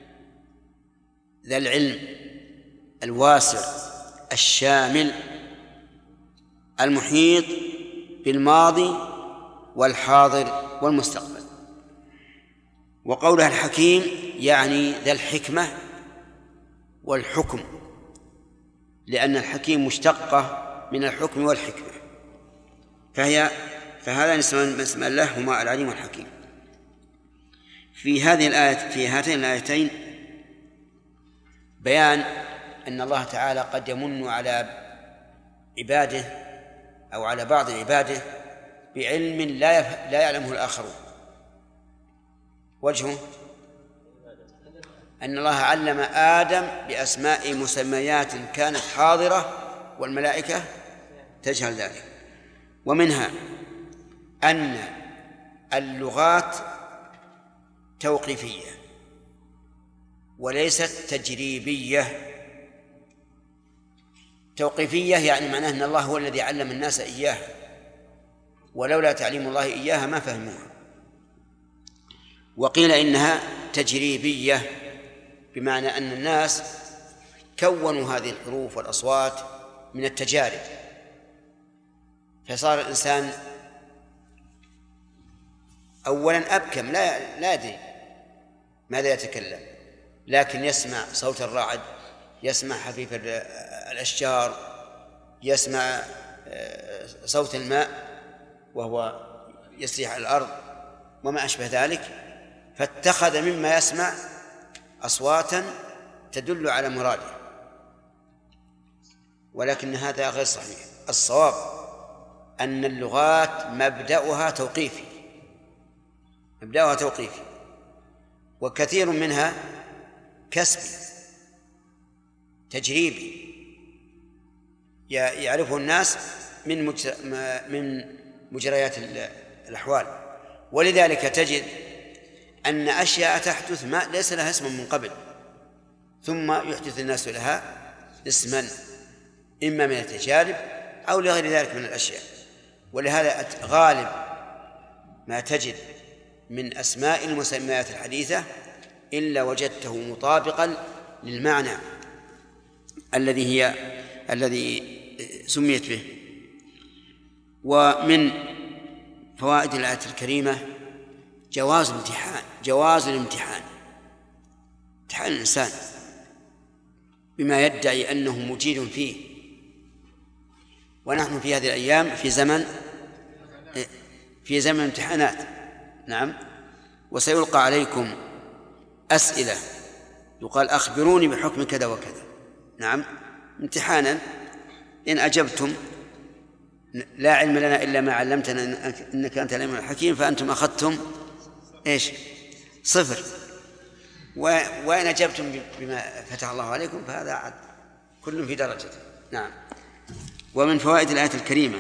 ذا العلم الواسع الشامل المحيط بالماضي والحاضر والمستقبل. وقولها الحكيم يعني ذا الحكمة والحكم، لأن الحكيم مشتقة من الحكم والحكمة، فهذا اسم الله هما العليم والحكيم. في هاتين الآيتين بيان أن الله تعالى قد يمن على عباده أو على بعض عباده بعلم لا يعلمه الآخرون. وجهه أن الله علم آدم بأسماء مسميات كانت حاضرة والملائكة تجهل ذلك. ومنها أن اللغات توقيفية وليست تجريبية. توقيفية يعني معناه أن الله هو الذي علم الناس إياها، ولولا تعليم الله إياها ما فهموها. وقيل إنها تجريبية بمعنى أن الناس كونوا هذه الحروف والأصوات من التجارب، فصار الإنسان أولا أبكم لا يدري ماذا يتكلم، لكن يسمع صوت الرعد، يسمع حفيف الأشجار، يسمع صوت الماء وهو يسري على الأرض وما أشبه ذلك، فاتخذ مما يسمع أصواتا تدل على مراده، ولكن هذا غير صحيح. الصواب أن اللغات مبدأها توقيفي، وكثير منها كسبي تجريبي يعرفه الناس من مجريات الأحوال. ولذلك تجد أن أشياء تحدث ما ليس لها اسم من قبل، ثم يحدث الناس لها اسما إما من التجارب أو لغير ذلك من الأشياء. ولهذا غالب ما تجد من أسماء المسميات الحديثة إلا وجدته مطابقا للمعنى الذي سميت به. ومن فوائد الآية الكريمة جواز الامتحان الإنسان بما يدعي أنه مجيد فيه. ونحن في هذه الأيام في زمن امتحانات. نعم. وسيلقى عليكم أسئلة يقال أخبروني بحكم كذا وكذا. نعم، امتحانا. إن أجبتم لا علم لنا إلا ما علمتنا إنك أنت العليم الحكيم، فأنتم أخذتم إيش؟ 0. وإن أجبتم بما فتح الله عليكم فهذا عد، كل في درجته. نعم. ومن فوائد الآية الكريمة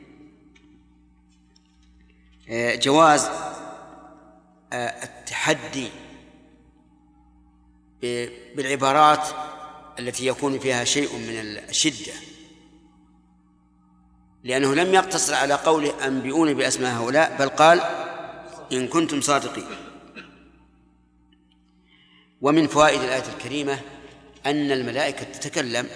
جواز التحدي بالعبارات التي يكون فيها شيء من الشدة، لأنه لم يقتصر على قوله أنبئوني بأسماء هؤلاء، بل قال إن كنتم صادقين. ومن فوائد الآية الكريمة أن الملائكة تتكلم.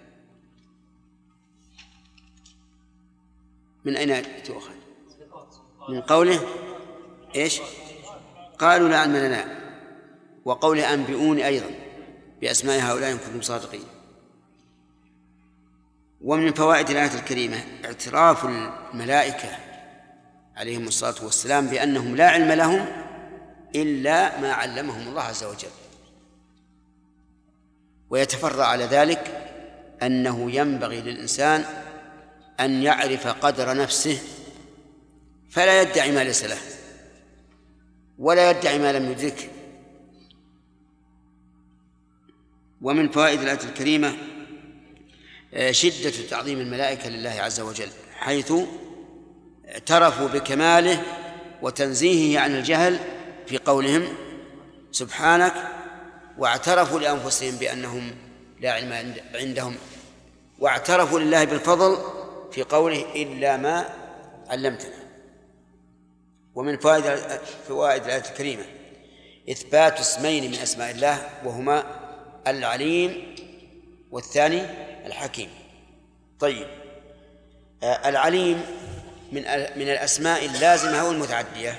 من أين تؤخذ؟ من قوله إيش؟ قالوا لا علم لنا، وقوله أنبئوني أيضا بأسماء هؤلاء إن كنتم صادقين. ومن فوائد الآية الكريمة اعتراف الملائكة عليهم الصلاة والسلام بأنهم لا علم لهم إلا ما علمهم الله عز وجل، ويتفرع على ذلك أنه ينبغي للإنسان أن يعرف قدر نفسه فلا يدعي ما ليس له ولا يدعي ما لم يدركه. ومن فوائد الآية الكريمة شدة تعظيم الملائكة لله عز وجل، حيث اعترفوا بكماله وتنزيهه عن الجهل في قولهم سبحانك، واعترفوا لأنفسهم بأنهم لا علم عندهم، واعترفوا لله بالفضل في قوله إلا ما علمتنا. ومن فوائد الآية الكريمة إثبات اسمين من أسماء الله، وهما العليم والثاني الحكيم. طيب، العليم من الأسماء اللازمة والمتعدية؟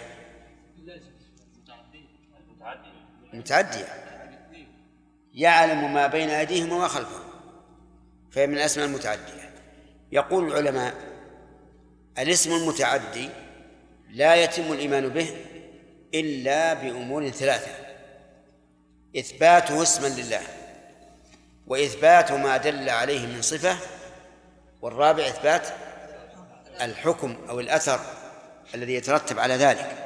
متعدية، يعلم ما بين أيديهم وما خلفهم، فهي من الأسماء المتعدية. يقول العلماء الاسم المتعدي لا يتم الإيمان به إلا بأمور ثلاثة: إثباته اسما لله، وإثبات ما دل عليه من صفة، والرابع إثبات الحكم أو الأثر الذي يترتب على ذلك.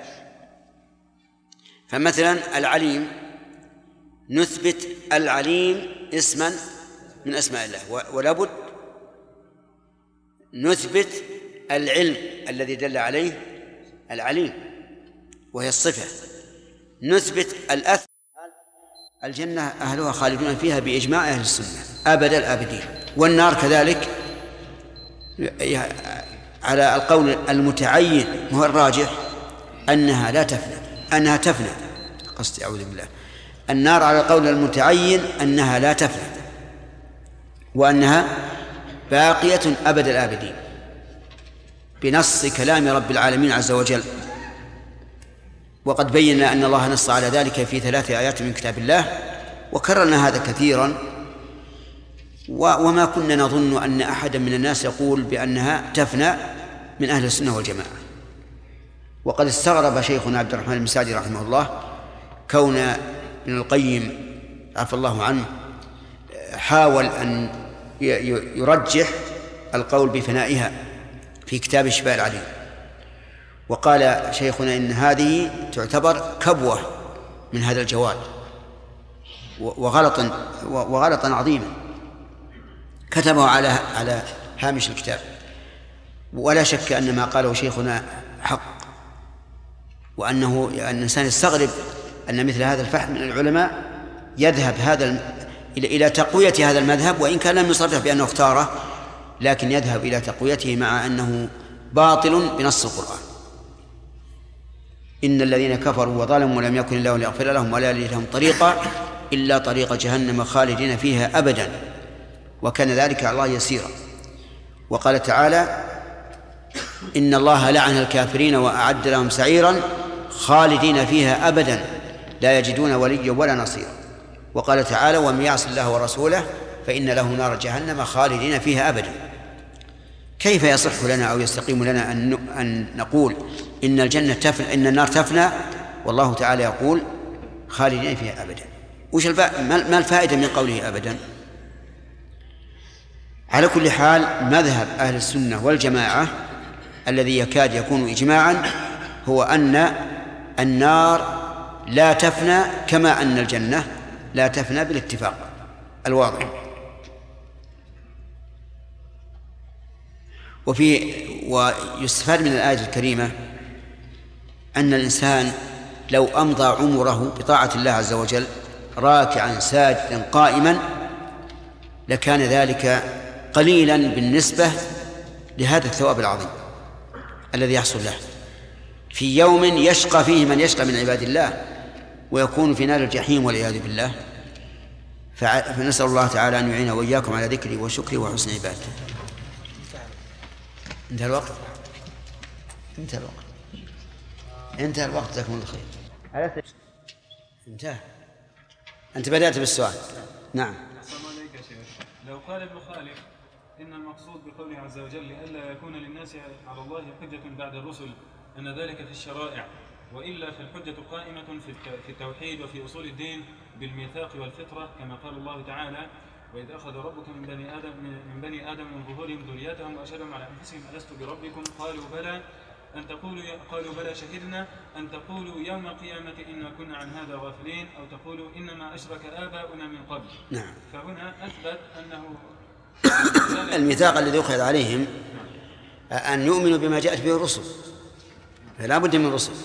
فمثلا العليم نثبت العليم اسما من أسماء الله، ولابد نثبت العلم الذي دل عليه العليم وهي الصفة. نثبت الأثر، الجنة أهلها خالدون فيها بإجماع أهل السنة أبد الآبدين، والنار كذلك على القول المتعين وهو الراجح أنها لا تفنى، أنها تفنى، قصدي أعوذ بالله، النار على القول المتعين أنها لا تفنى وأنها باقية أبد الآبدين بنص كلام رب العالمين عز وجل. وقد بينا أن الله نص على ذلك في 3 آيات من كتاب الله، وكررنا هذا كثيرا، وما كنا نظن أن أحدا من الناس يقول بأنها تفنى من أهل السنة والجماعة. وقد استغرب شيخنا عبد الرحمن المساعدي رحمه الله كون ابن القيم عفى الله عنه حاول أن يرجح القول بفنائها في كتاب شفاء العليل، وقال شيخنا إن هذه تعتبر كبوة من هذا الجواد وغلطا عظيما كتبه على هامش الكتاب. ولا شك أن ما قاله شيخنا حق، وأن الإنسان يستغرب أن مثل هذا الفحم من العلماء يذهب إلى تقوية هذا المذهب، وإن كان لم يصرح بأنه اختاره، لكن يذهب إلى تقويته مع أنه باطل بنص القرآن. إن الذين كفروا وظلموا ولم يكن الله ليغفر لهم ولا يهديهم طريقا إلا طريق جهنم خالدين فيها أبدا وكان ذلك على الله يسيرا. وقال تعالى إن الله لعن الكافرين وأعد لهم سعيرا خالدين فيها أبدا لا يجدون وليا ولا نصيرا. وقال تعالى ومن يعص الله ورسوله فإن له نار جهنم خالدين فيها أبدا. كيف يصح لنا أو يستقيم لنا أن نقول إن الجنة تفنى، إن النار تفنى، والله تعالى يقول خالدين فيها أبدا؟ ما الفائدة من قوله أبدا؟ على كل حال مذهب أهل السنة والجماعة الذي يكاد يكون إجماعا هو أن النار لا تفنى كما أن الجنة لا تفنى بالاتفاق الواضح. ويستفاد من الآية الكريمة أن الإنسان لو أمضى عمره بطاعة الله عز وجل راكعا ساجدا قائما لكان ذلك قليلا بالنسبة لهذا الثواب العظيم الذي يحصل له في يوم يشقى فيه من يشقى من عباد الله ويكون في نار الجحيم والعياذ بالله. فنسأل الله تعالى أن يعين وإياكم على ذكره وشكره وحسن عبادته. انتهى الوقت. جزاكم الله خير. انتهى. أنت بدأت بالسؤال. نعم. لو قال ابن خالد إن المقصود بقوله عز وجل لئلا يكون للناس على الله حجة بعد الرسل أن ذلك في الشرائع، وإلا فالحجة قائمة في التوحيد وفي أصول الدين بالميثاق والفطرة، كما قال الله تعالى: وإذ أخذ ربك من بني آدم من ظهورهم ذريتهم وأشهدهم على أنفسهم ألست بربكم قالوا بلى شهدنا أن تقولوا يوم القيامة إنا كنا عن هذا غافلين، أو تقولوا إنما أشرك آباؤنا من قبل. نعم. فهنا أثبت أنه الميثاق الذي أخذ عليهم أن يؤمنوا بما جاءت به الرسل، فلا بد من رسل،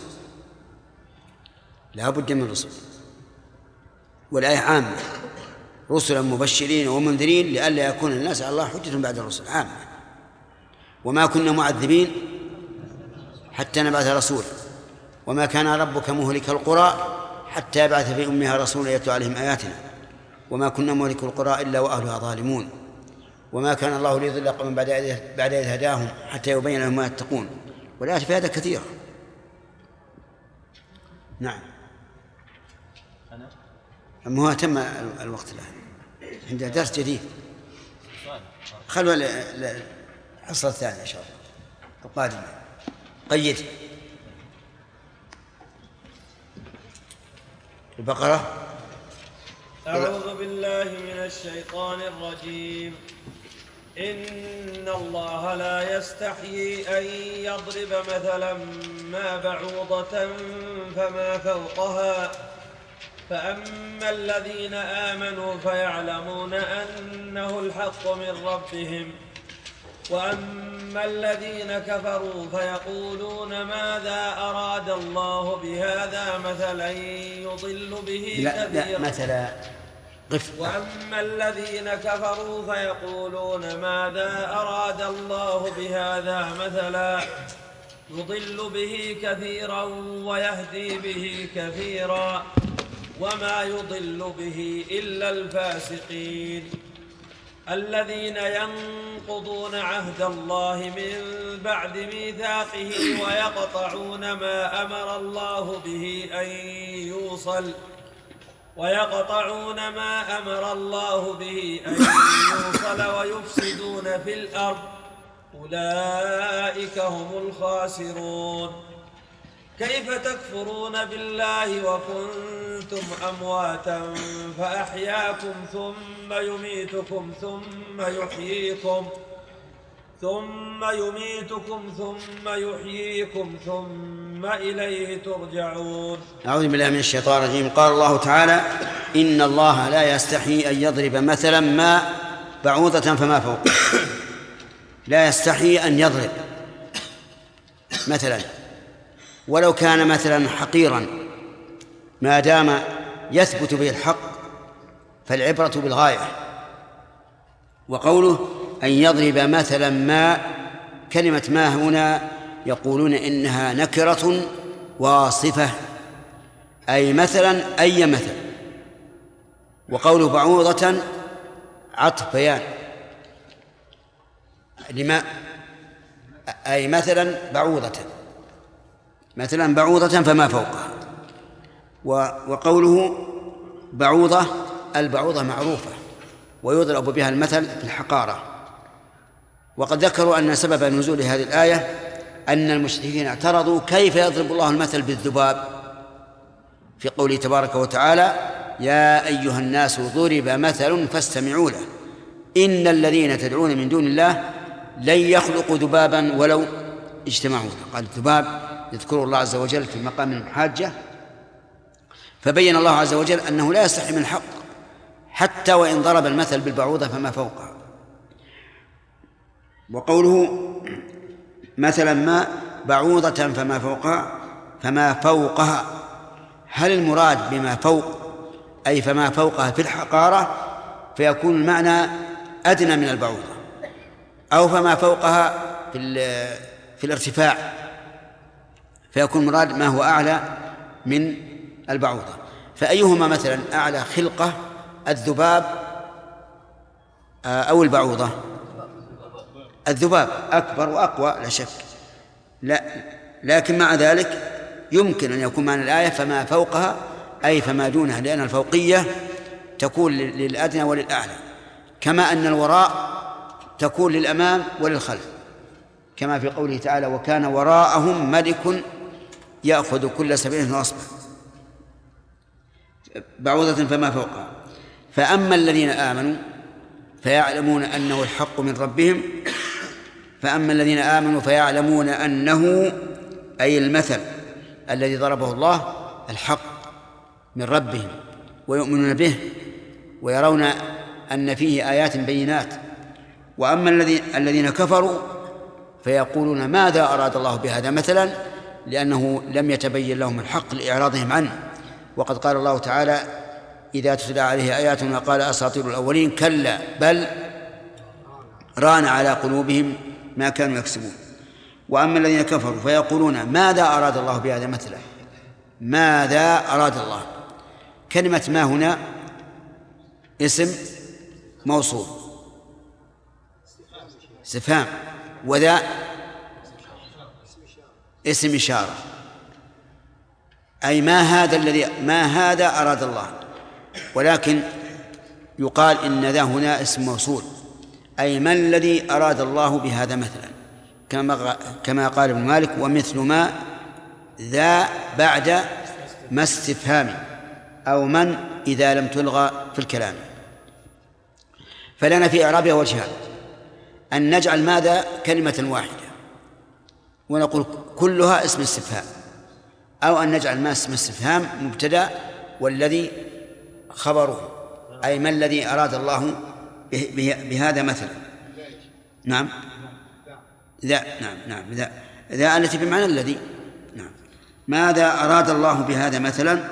لا بد من رسل. والآية عامة: رسلا مبشرين ومنذرين لئلا يكون الناس على الله حجة بعد الرسل، عامة. وما كنا معذبين حتى نبعث رسولا وما كان ربك مهلك القرى حتى يبعث في أمها رسولا يتلو عليهم آياتنا وما كنا مهلك القرى إلا وأهلها ظالمون وما كان الله ليضل قوما بعد إذ هداهم حتى يبين لهم ما يتقون. والآيات في هذا كثيرة. نعم. أما هو تم الوقت الآن، عندنا درس جديد. خلوا الحصة الثانية إن شاء الله القادمة. قيد البقرة. أعوذ بالله من الشيطان الرجيم. إن الله لا يستحيي أن يضرب مثلا ما بعوضة فما فوقها، فأما الذين آمنوا فيعلمون أنه الحق من ربهم، وأما الذين كفروا فيقولون ماذا أراد الله بهذا مثلا يضل به كثيرا. وأما الذين كفروا فيقولون ماذا أراد الله بهذا مثلا يضل به كثيرا ويهدي به كثيرا وما يضل به إلا الفاسقين الذين ينقضون عهد الله من بعد ميثاقه ويقطعون ما أمر الله به أن يوصل ويفسدون في الأرض أولئك هم الخاسرون. كيف تكفرون بالله وكنتم أمواتا فأحياكم ثم يميتكم ثم يحييكم ثم إليه ترجعون. أعوذ بالله من الشيطان الرجيم. قال الله تعالى: إن الله لا يستحيي أن يضرب مثلا ما بعوضة فما فوق. لا يستحيي أن يضرب مثلا ولو كان مثلا حقيرا ما دام يثبت به الحق، فالعبرة بالغاية. وقوله أن يضرب مثلا ما، كلمة ما هنا يقولون إنها نكرة واصفة، أي مثلا أي مثل. وقوله بعوضة عطف بيان لما، أي مثلا بعوضة فما فوقها. وقوله بعوضة، البعوضة معروفة ويضرب بها المثل في الحقارة. وقد ذكروا أن سبب نزول هذه الآية أن المشركين اعترضوا كيف يضرب الله المثل بالذباب في قوله تبارك وتعالى: يا أيها الناس ضرب مثل فاستمعوا له إن الذين تدعون من دون الله لن يخلقوا ذبابا ولو اجتمعوا له. قال الذباب يذكر الله عز وجل في مقام المحاجة، فبين الله عز وجل أنه لا يستحي من الحق حتى وإن ضرب المثل بالبعوضة فما فوقها. وقوله مثلا ما بعوضة فما فوقها، هل المراد بما فوق أي فما فوقها في الحقارة فيكون المعنى أدنى من البعوضة، أو فما فوقها في الارتفاع فيكون مراد ما هو أعلى من البعوضة؟ فأيهما مثلا أعلى خلقة، الذباب أو البعوضة؟ الذباب أكبر وأقوى لا شك، لكن مع ذلك يمكن أن يكون معنى الآية فما فوقها أي فما دونها، لأن الفوقية تكون للأدنى وللأعلى، كما أن الوراء تكون للأمام وللخلف، كما في قوله تعالى: وكان وراءهم ملك يأخذ كل سبيل غصبا، بعوضة فما فوقها. فأما الذين آمنوا فيعلمون أنه الحق من ربهم، فأما الذين آمنوا فيعلمون أنه، أي المثل الذي ضربه الله، الحق من ربهم، ويؤمنون به ويرون أن فيه آيات بينات. وأما الذين كفروا فيقولون: ماذا أراد الله بهذا مثلا، لأنه لم يتبين لهم الحق لإعراضهم عنه. وقد قال الله تعالى: إذا تتلى عليه آياتنا قال أساطير الأولين، كلا بل ران على قلوبهم ما كانوا يكسبون. وأما الذين كفروا فيقولون: ماذا أراد الله بهذا مثلا. ماذا أراد الله، كلمة ما هنا اسم موصول استفهام، وذا اسم إشارة، أي ما هذا أراد الله. ولكن يقال إن ذا هنا اسم موصول، أي ما الذي أراد الله بهذا مثلا، كما قال ابن مالك: ومثل ما ذا بعد ما استفهام، أو من إذا لم تلغى في الكلام. فلنا في إعرابها وجهان: أن نجعل ماذا كلمة واحدة ونقول كلها اسم استفهام، أو أن نجعل ما اسم استفهام مبتدأ والذي خبره، أي ما الذي أراد الله بهذا مثلا. نعم ذا، نعم ذا التي بمعنى الذي. نعم. ماذا أراد الله بهذا مثلا،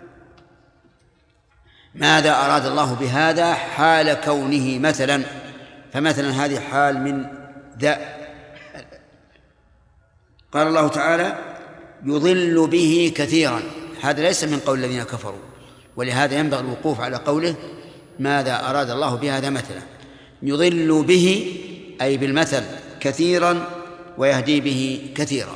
ماذا أراد الله بهذا حال كونه مثلا، فمثلا هذه حال من ذا. قال الله تعالى: يضل به كثيرا، هذا ليس من قول الذين كفروا، ولهذا ينبغي الوقوف على قوله: ماذا أراد الله بهذا مثلا. يضل به أي بالمثل كثيرا، ويهدي به كثيرا.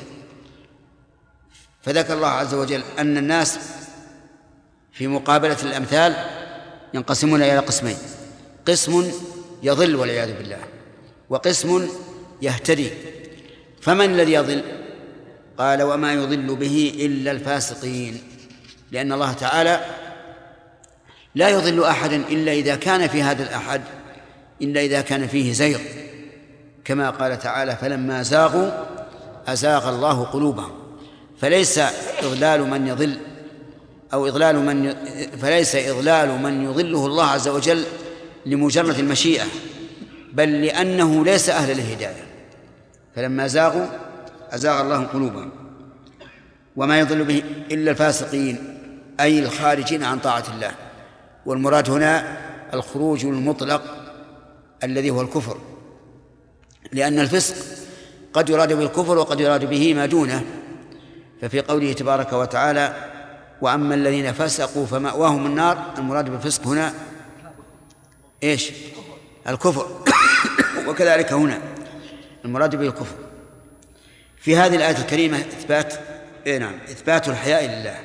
فذكر الله عز وجل أن الناس في مقابلة الأمثال ينقسمون إلى قسمين: قسم يضل والعياذ بالله، وقسم يهتدي. فمن الذي يضل؟ قال: وما يضل به إلا الفاسقين، لأن الله تعالى لا يضل أحدا إلا إذا كان في هذا الأحد، إلا إذا كان فيه زيغ، كما قال تعالى: فلما زاغوا أزاغ الله قلوبهم. فليس إضلال من يضل أو فليس إضلال من يضله الله عز وجل لمجرد المشيئة، بل لأنه ليس أهل للهداية. فلما زاغوا أزاغ الله قلوبهم. وما يضل به إلا الفاسقين، أي الخارجين عن طاعة الله. والمراد هنا الخروج المطلق الذي هو الكفر، لأن الفسق قد يراد بالكفر وقد يراد به ما دونه. ففي قوله تبارك وتعالى: وأما الذين فسقوا فمأواهم النار، المراد بالفسق هنا إيش؟ الكفر. وكذلك هنا المراد به الكفر. في هذه الآية الكريمة إثبات الحياء لله،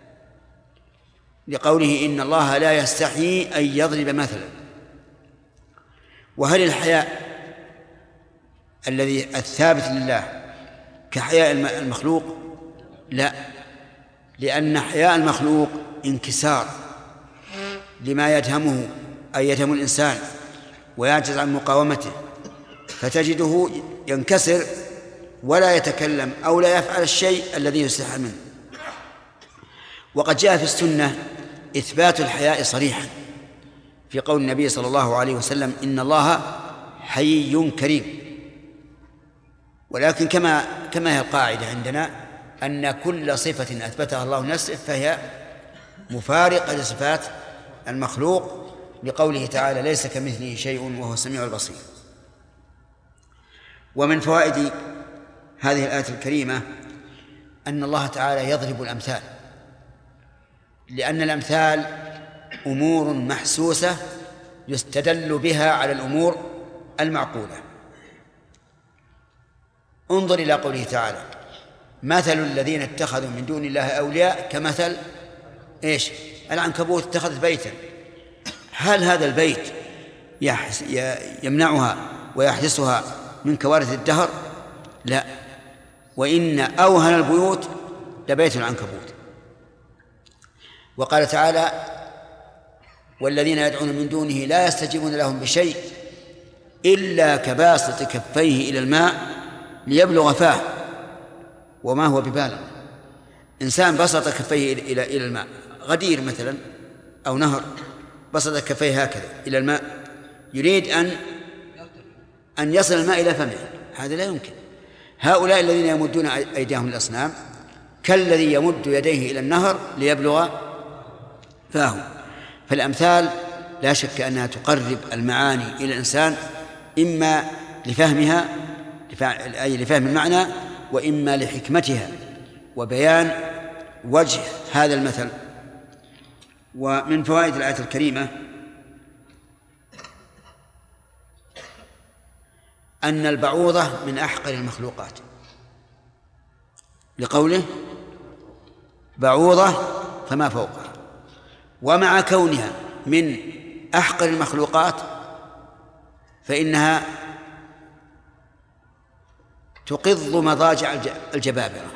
لقوله: إن الله لا يستحيي أن يضرب مثلا. وهل الحياء الذي الثابت لله كحياء المخلوق؟ لا، لأن حياء المخلوق انكسار لما يدهمه أي يدهم الإنسان ويعجز عن مقاومته، فتجده ينكسر ولا يتكلم أو لا يفعل الشيء الذي يستحى منه. وقد جاء في السنة إثبات الحياء صريحا في قول النبي صلى الله عليه وسلم: إن الله حيي كريم. ولكن كما هي القاعدة عندنا أن كل صفة أثبتها الله نفسه فهي مفارقة لصفات المخلوق، لقوله تعالى: ليس كمثله شيء وهو السميع البصير. ومن فوائد هذه الآية الكريمة أن الله تعالى يضرب الأمثال، لأن الأمثال أمور محسوسة يستدل بها على الأمور المعقولة. انظر إلى قوله تعالى: مثل الذين اتخذوا من دون الله أولياء كمثل إيش؟ العنكبوت اتخذت بيتا. هل هذا البيت يمنعها ويحدثها من كوارث الدهر؟ لا، وإن أوهن البيوت لبيت العنكبوت. وقال تعالى: والذين يدعون من دونه لا يستجيبون لهم بشيء إلا كباسط كفيه إلى الماء ليبلغ فاه وما هو ببالغ. إنسان بسط كفيه إلى الماء، غدير مثلا أو نهر، بسط كفيه هكذا إلى الماء، يريد أن يصل الماء إلى فمه، هذا لا يمكن. هؤلاء الذين يمدون أيديهم للأصنام كالذي يمد يديه إلى النهر ليبلغ فاه. فالأمثال لا شك أنها تقرب المعاني إلى الإنسان، إما لفهمها أي لفهم المعنى، وإما لحكمتها وبيان وجه هذا المثل. ومن فوائد الآية الكريمة أن البعوضة من أحقر المخلوقات، لقوله: بعوضة فما فوقها. ومع كونها من أحقر المخلوقات فإنها تقض مضاجع الجبابرة،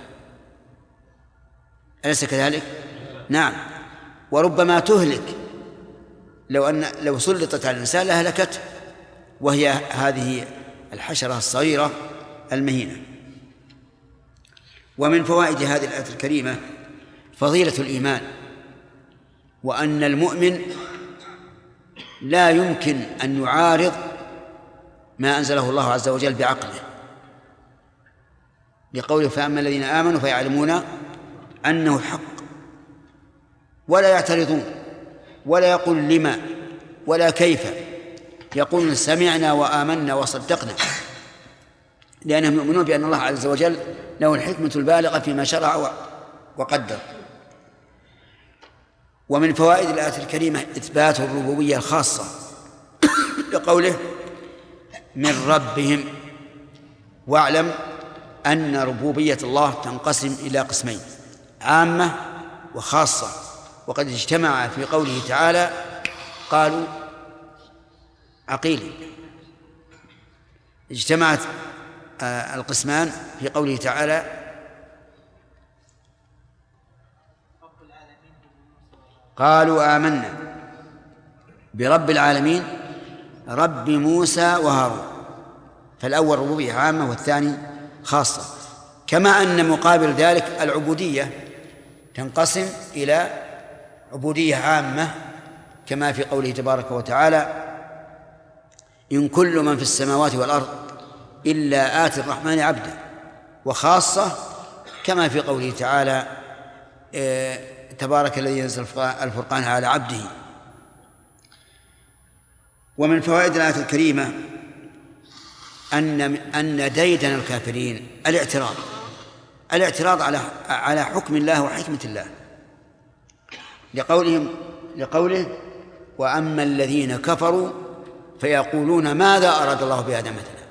أليس كذلك؟ نعم. وربما تهلك، لو سلطت على الإنسان لهلكته، وهي هذه الحشرة الصغيرة المهينة. ومن فوائد هذه الآية الكريمة فضيلة الإيمان، وأن المؤمن لا يمكن أن يعارض ما أنزله الله عز وجل بعقله، لقوله: فأما الذين آمنوا فيعلمون أنه الحق، ولا يعترضون ولا يقول لما ولا كيف، يقولون سمعنا وآمنا وصدقنا، لأنهم يؤمنون بأن الله عز وجل له الحكمة البالغة فيما شرع وقدر. ومن فوائد الآية الكريمة إثبات الربوبية الخاصة لقوله: من ربهم. واعلم أن ربوبية الله تنقسم إلى قسمين: عامة وخاصة. وقد اجتمع في قوله تعالى، قالوا عقيل، اجتمعت القسمان في قوله تعالى: قالوا آمنا برب العالمين رب موسى وهارون. فالأول ربوبية عامة والثاني خاصة. كما أن مقابل ذلك العبودية تنقسم إلى عبودية عامة، كما في قوله تبارك وتعالى: إن كل من في السماوات والأرض إلا آتي الرحمن عبدا. وخاصة كما في قوله تعالى: تبارك الذي ينزل الفرقان على عبده. ومن فوائد الآية الكريمة أن ديدن الكافرين الاعتراض على حكم الله وحكمة الله، لقوله: وأما الذين كفروا فيقولون ماذا أراد الله بهذا مثلا.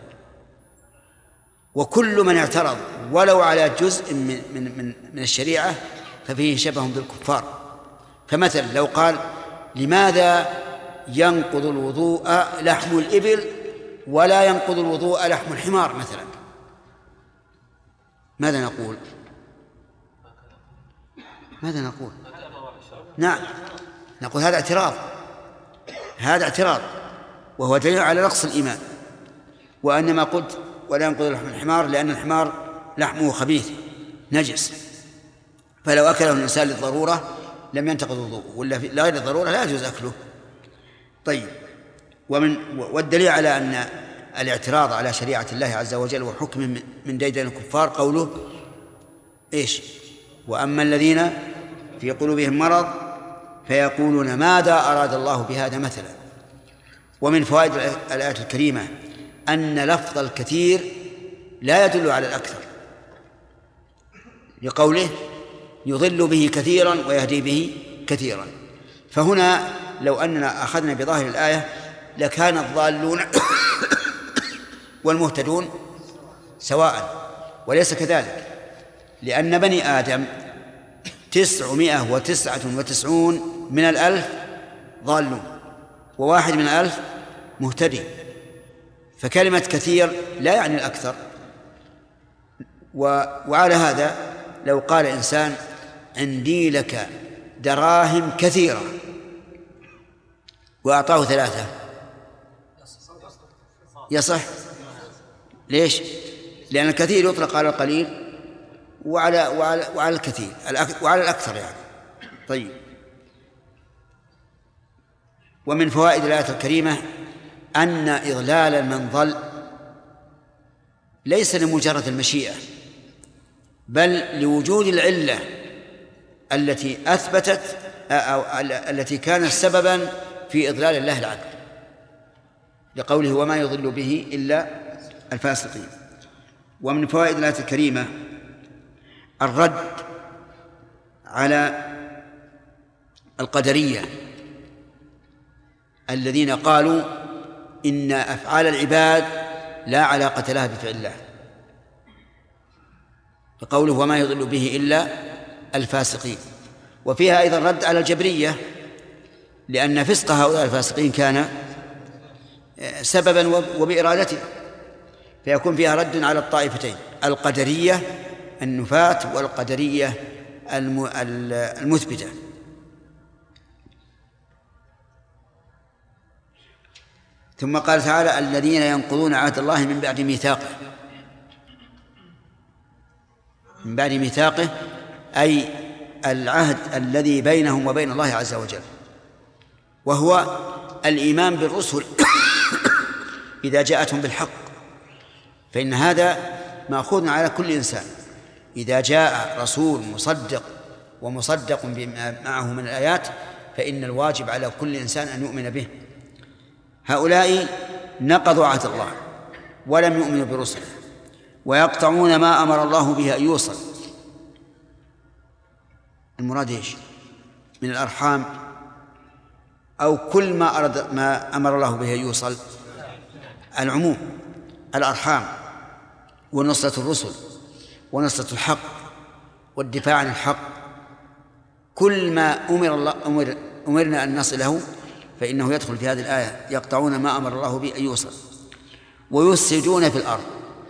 وكل من اعترض ولو على جزء من الشريعة ففيه شبه بالكفار. فمثلا لو قال: لماذا ينقض الوضوء لحم الإبل ولا ينقض الوضوء لحم الحمار مثلا، ماذا نقول؟ نعم، نقول هذا اعتراض، وهو دليل على نقص الإيمان. وأنما قلت ولا ينقض لحم الحمار لأن الحمار لحمه خبيث نجس، فلو أكله الإنسان للضرورة لم ينتقض الوضوء، ولا لغير الضرورة لا يجوز أكله. طيب، والدليل على أن الاعتراض على شريعة الله عز وجل وحكمه من ديدن الكفار قوله: إيش؟ وأما الذين في قلوبهم مرض فيقولون ماذا أراد الله بهذا مثلا. ومن فوائد الآية الكريمة أن لفظ الكثير لا يدل على الأكثر، لقوله: يضل به كثيرا ويهدي به كثيرا. فهنا لو أننا أخذنا بظاهر الآية لكان الضالون والمهتدون سواء، وليس كذلك، لأن بني آدم 999 من 1000 ضالون، وواحد من 1000 مهتدي. فكلمة كثير لا يعني الأكثر. وعلى هذا لو قال إنسان عندي لك دراهم كثيرة وأعطاه 3 يصح؟ ليش؟ لأن الكثير يطلق على القليل وعلى الكثير وعلى الأكثر يعني. طيب، ومن فوائد الآية الكريمة أن إضلال المنضل ليس لمجرد المشيئة، بل لوجود العلة التي أثبتت أو التي كانت سببا في إضلال الله العبد، لقوله وما يضل به إلا الفاسقين. ومن فوائد الآية الكريمة الرد على القدرية الذين قالوا إن أفعال العباد لا علاقة لها بفعل الله، بقوله وما يضل به إلا الفاسقين. وفيها أيضا رد على الجبرية، لأن فسق هؤلاء الفاسقين كان سببا وبإرادته، فيكون فيها رد على الطائفتين، القدرية النفاة والقدرية المثبتة. ثم قال تعالى الذين ينقضون عهد الله من بعد ميثاقه. من بعد ميثاقه أي العهد الذي بينهم وبين الله عز وجل، وهو الإيمان بالرسل إذا جاءتهم بالحق، فإن هذا مأخوذ على كل إنسان. إذا جاء رسول مصدق بما معه من الآيات فإن الواجب على كل إنسان أن يؤمن به. هؤلاء نقضوا عهد الله ولم يؤمنوا برسله، ويقطعون ما أمر الله به أن يوصل. المراد إيش؟ من الأرحام أو كل ما أمر الله به أن يوصل؟ العموم، الأرحام ونصرة الرسل ونصرة الحق والدفاع عن الحق، كل ما أمرنا أن نصله فإنه يدخل في هذه الآية. يقطعون ما أمر الله به أن يوصل ويفسدون في الأرض.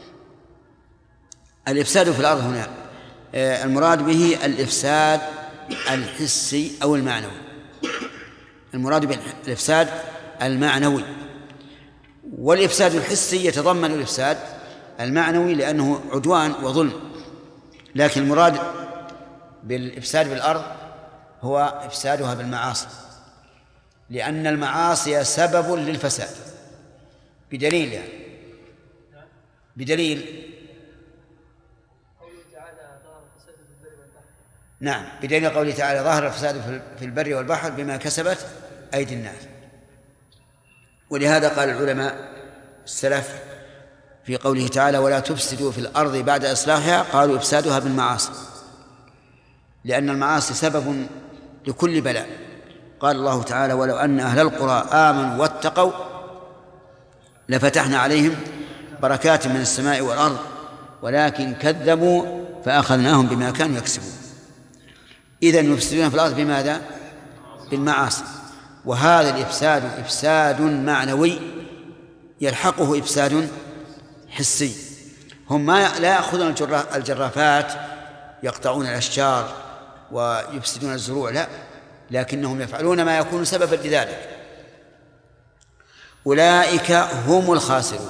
الإفساد في الأرض هنا المراد به الإفساد الحسي أو المعنوي. المراد بالإفساد المعنوي، والإفساد الحسي يتضمن الإفساد المعنوي لأنه عدوان وظلم، لكن المراد بالإفساد بالأرض هو إفسادها بالمعاصي، لأن المعاصي سبب للفساد. بدليل يعني بدليل نعم، بدليل قوله تعالى ظهر الفساد في البر والبحر بما كسبت أيدي الناس. ولهذا قال العلماء السلف في قوله تعالى ولا تفسدوا في الأرض بعد إصلاحها، قالوا إفسادها بالمعاصي، لأن المعاصي سبب لكل بلاء. قال الله تعالى ولو أن أهل القرى آمنوا واتقوا لفتحنا عليهم بركات من السماء والأرض ولكن كذبوا فأخذناهم بما كانوا يكسبون. إذن يفسدون في الأرض بماذا؟ بالمعاصي. وهذا الإفساد إفساد معنوي يلحقه إفساد حسي. هم لا يأخذون الجرافات يقطعون الأشجار ويفسدون الزروع، لا، لكنهم يفعلون ما يكون سببا لذلك. أولئك هم الخاسرون.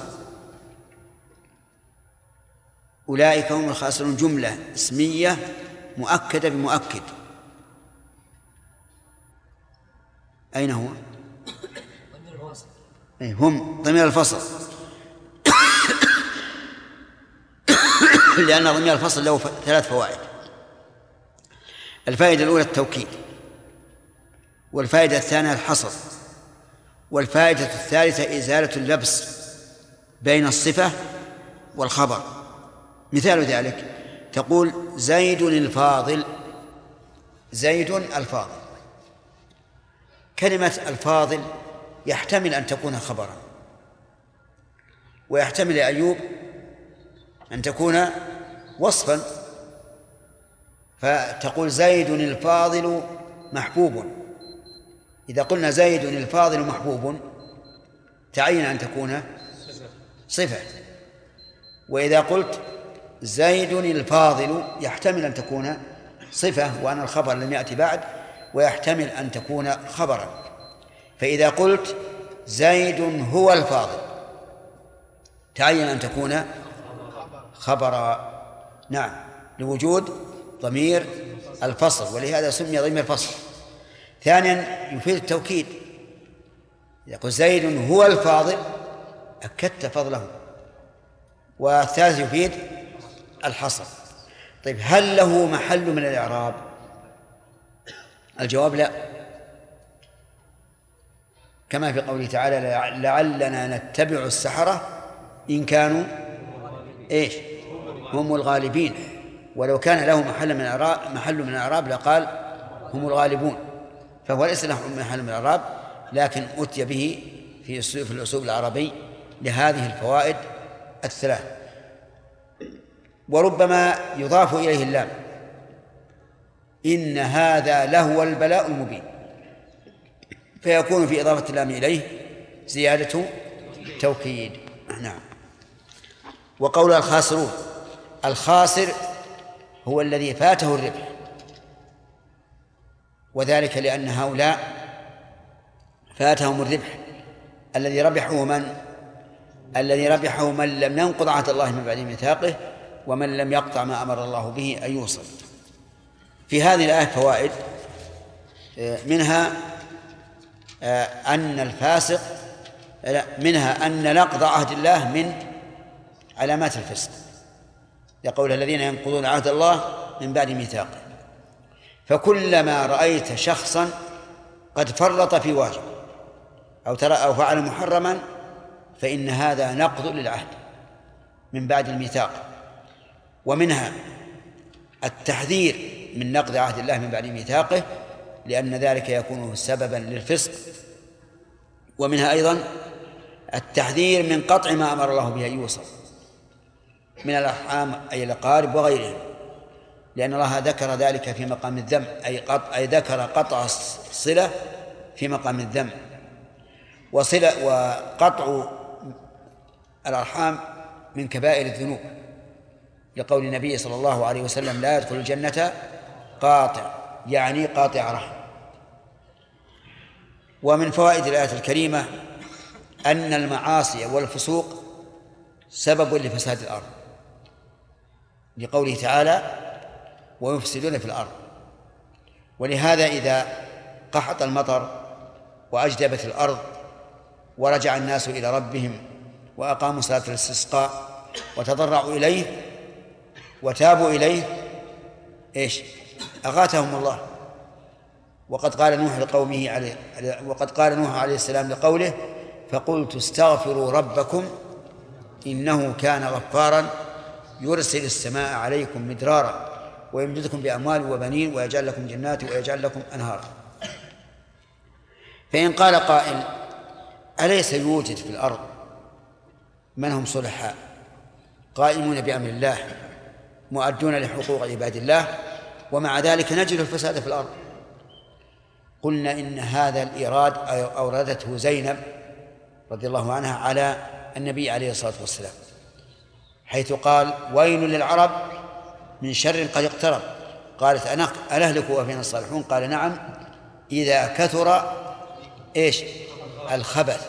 أولئك هم الخاسرون جملة اسمية مؤكدة بمؤكد. أين هو؟ هم ضمير الفصل لأن ضمير الفصل له 3 فوائد. الفائدة الأولى التوكيد، والفائدة الثانية الحصر، والفائدة الثالثة إزالة اللبس بين الصفة والخبر. مثال ذلك تقول زيد الفاضل. زيد الفاضل، كلمة الفاضل يحتمل أن تكون خبرا، ويحتمل أيوب أن تكون وصفا، فتقول زيد الفاضل محبوب. إذا قلنا زيد الفاضل محبوب تعين أن تكون صفة. وإذا قلت زيد الفاضل يحتمل أن تكون صفة وأن الخبر لم يأتي بعد، ويحتمل أن تكون خبرا. فإذا قلت زيد هو الفاضل تعين أن تكون خبرا، نعم، لوجود ضمير الفصل، ولهذا سمي ضمير فصل. ثانيا يفيد التوكيد، يقول زيد هو الفاضل أكدت فضله. والثالث يفيد الحصر. طيب هل له محل من الإعراب؟ الجواب لا، كما في قوله تعالى لعلنا نتبع السحرة إن كانوا إيش هم الغالبين. ولو كان له محل من الإعراب لقال هم الغالبون، فهو ليس له محل من الإعراب، لكن أتي به في الأسلوب العربي لهذه الفوائد الثلاث. وربما يضاف إليه اللام، إن هذا لهو البلاء المبين، فيكون في إضافة اللام إليه زيادة توكيد. نعم. وقول الخاسرون، الخاسر هو الذي فاته الربح، وذلك لأن هؤلاء فاتهم الربح. الذي ربحه من لم ينقض عهد الله من بعد ميثاقه، ومن لم يقطع ما أمر الله به أن يوصل. في هذه الآية فوائد، منها أن الفاسق منها أن نقض عهد الله من علامات الفسق، يقول الذين ينقضون عهد الله من بعد ميثاقه. فكلما رأيت شخصا قد فرط في واجب أو فعل محرما فإن هذا نقض للعهد من بعد الميثاق. ومنها التحذير من نقض عهد الله من بعد ميثاقه، لأن ذلك يكون سببا للفسق. ومنها أيضا التحذير من قطع ما أمر الله به أن يوصل من الأرحام أي الأقارب وغيرهم، لأن الله ذكر ذلك في مقام الذم، أي ذكر قطع الصلة في مقام الذم. وقطع الأرحام من كبائر الذنوب، لقول النبي صلى الله عليه وسلم لا يدخل الجنة قاطع، يعني قاطع رحم. ومن فوائد الآية الكريمة أن المعاصي والفسوق سبب لفساد الأرض، لقوله تعالى ويفسدون في الأرض. ولهذا إذا قحط المطر وأجدبت الأرض ورجع الناس إلى ربهم وأقاموا صلاة الاستسقاء وتضرعوا إليه وتابوا إليه أغاثهم الله. وقد قال نوح عليه السلام لقوله فقلت استغفروا ربكم إنه كان غفارا يرسل السماء عليكم مدرارا ويمددكم بأموال وبنين ويجعل لكم جنات ويجعل لكم أنهارا. فإن قال قائل أليس يوجد في الأرض من هم صلحاء قائمون بأمر الله مؤدون لحقوق عباد الله ومع ذلك نجد الفساد في الأرض؟ قلنا إن هذا الإيراد أوردته زينب رضي الله عنها على النبي عليه الصلاة والسلام، حيث قال ويل للعرب من شر قد اقترب. قالت أنهلك وفينا الصالحون؟ قال نعم إذا كثر الخبث.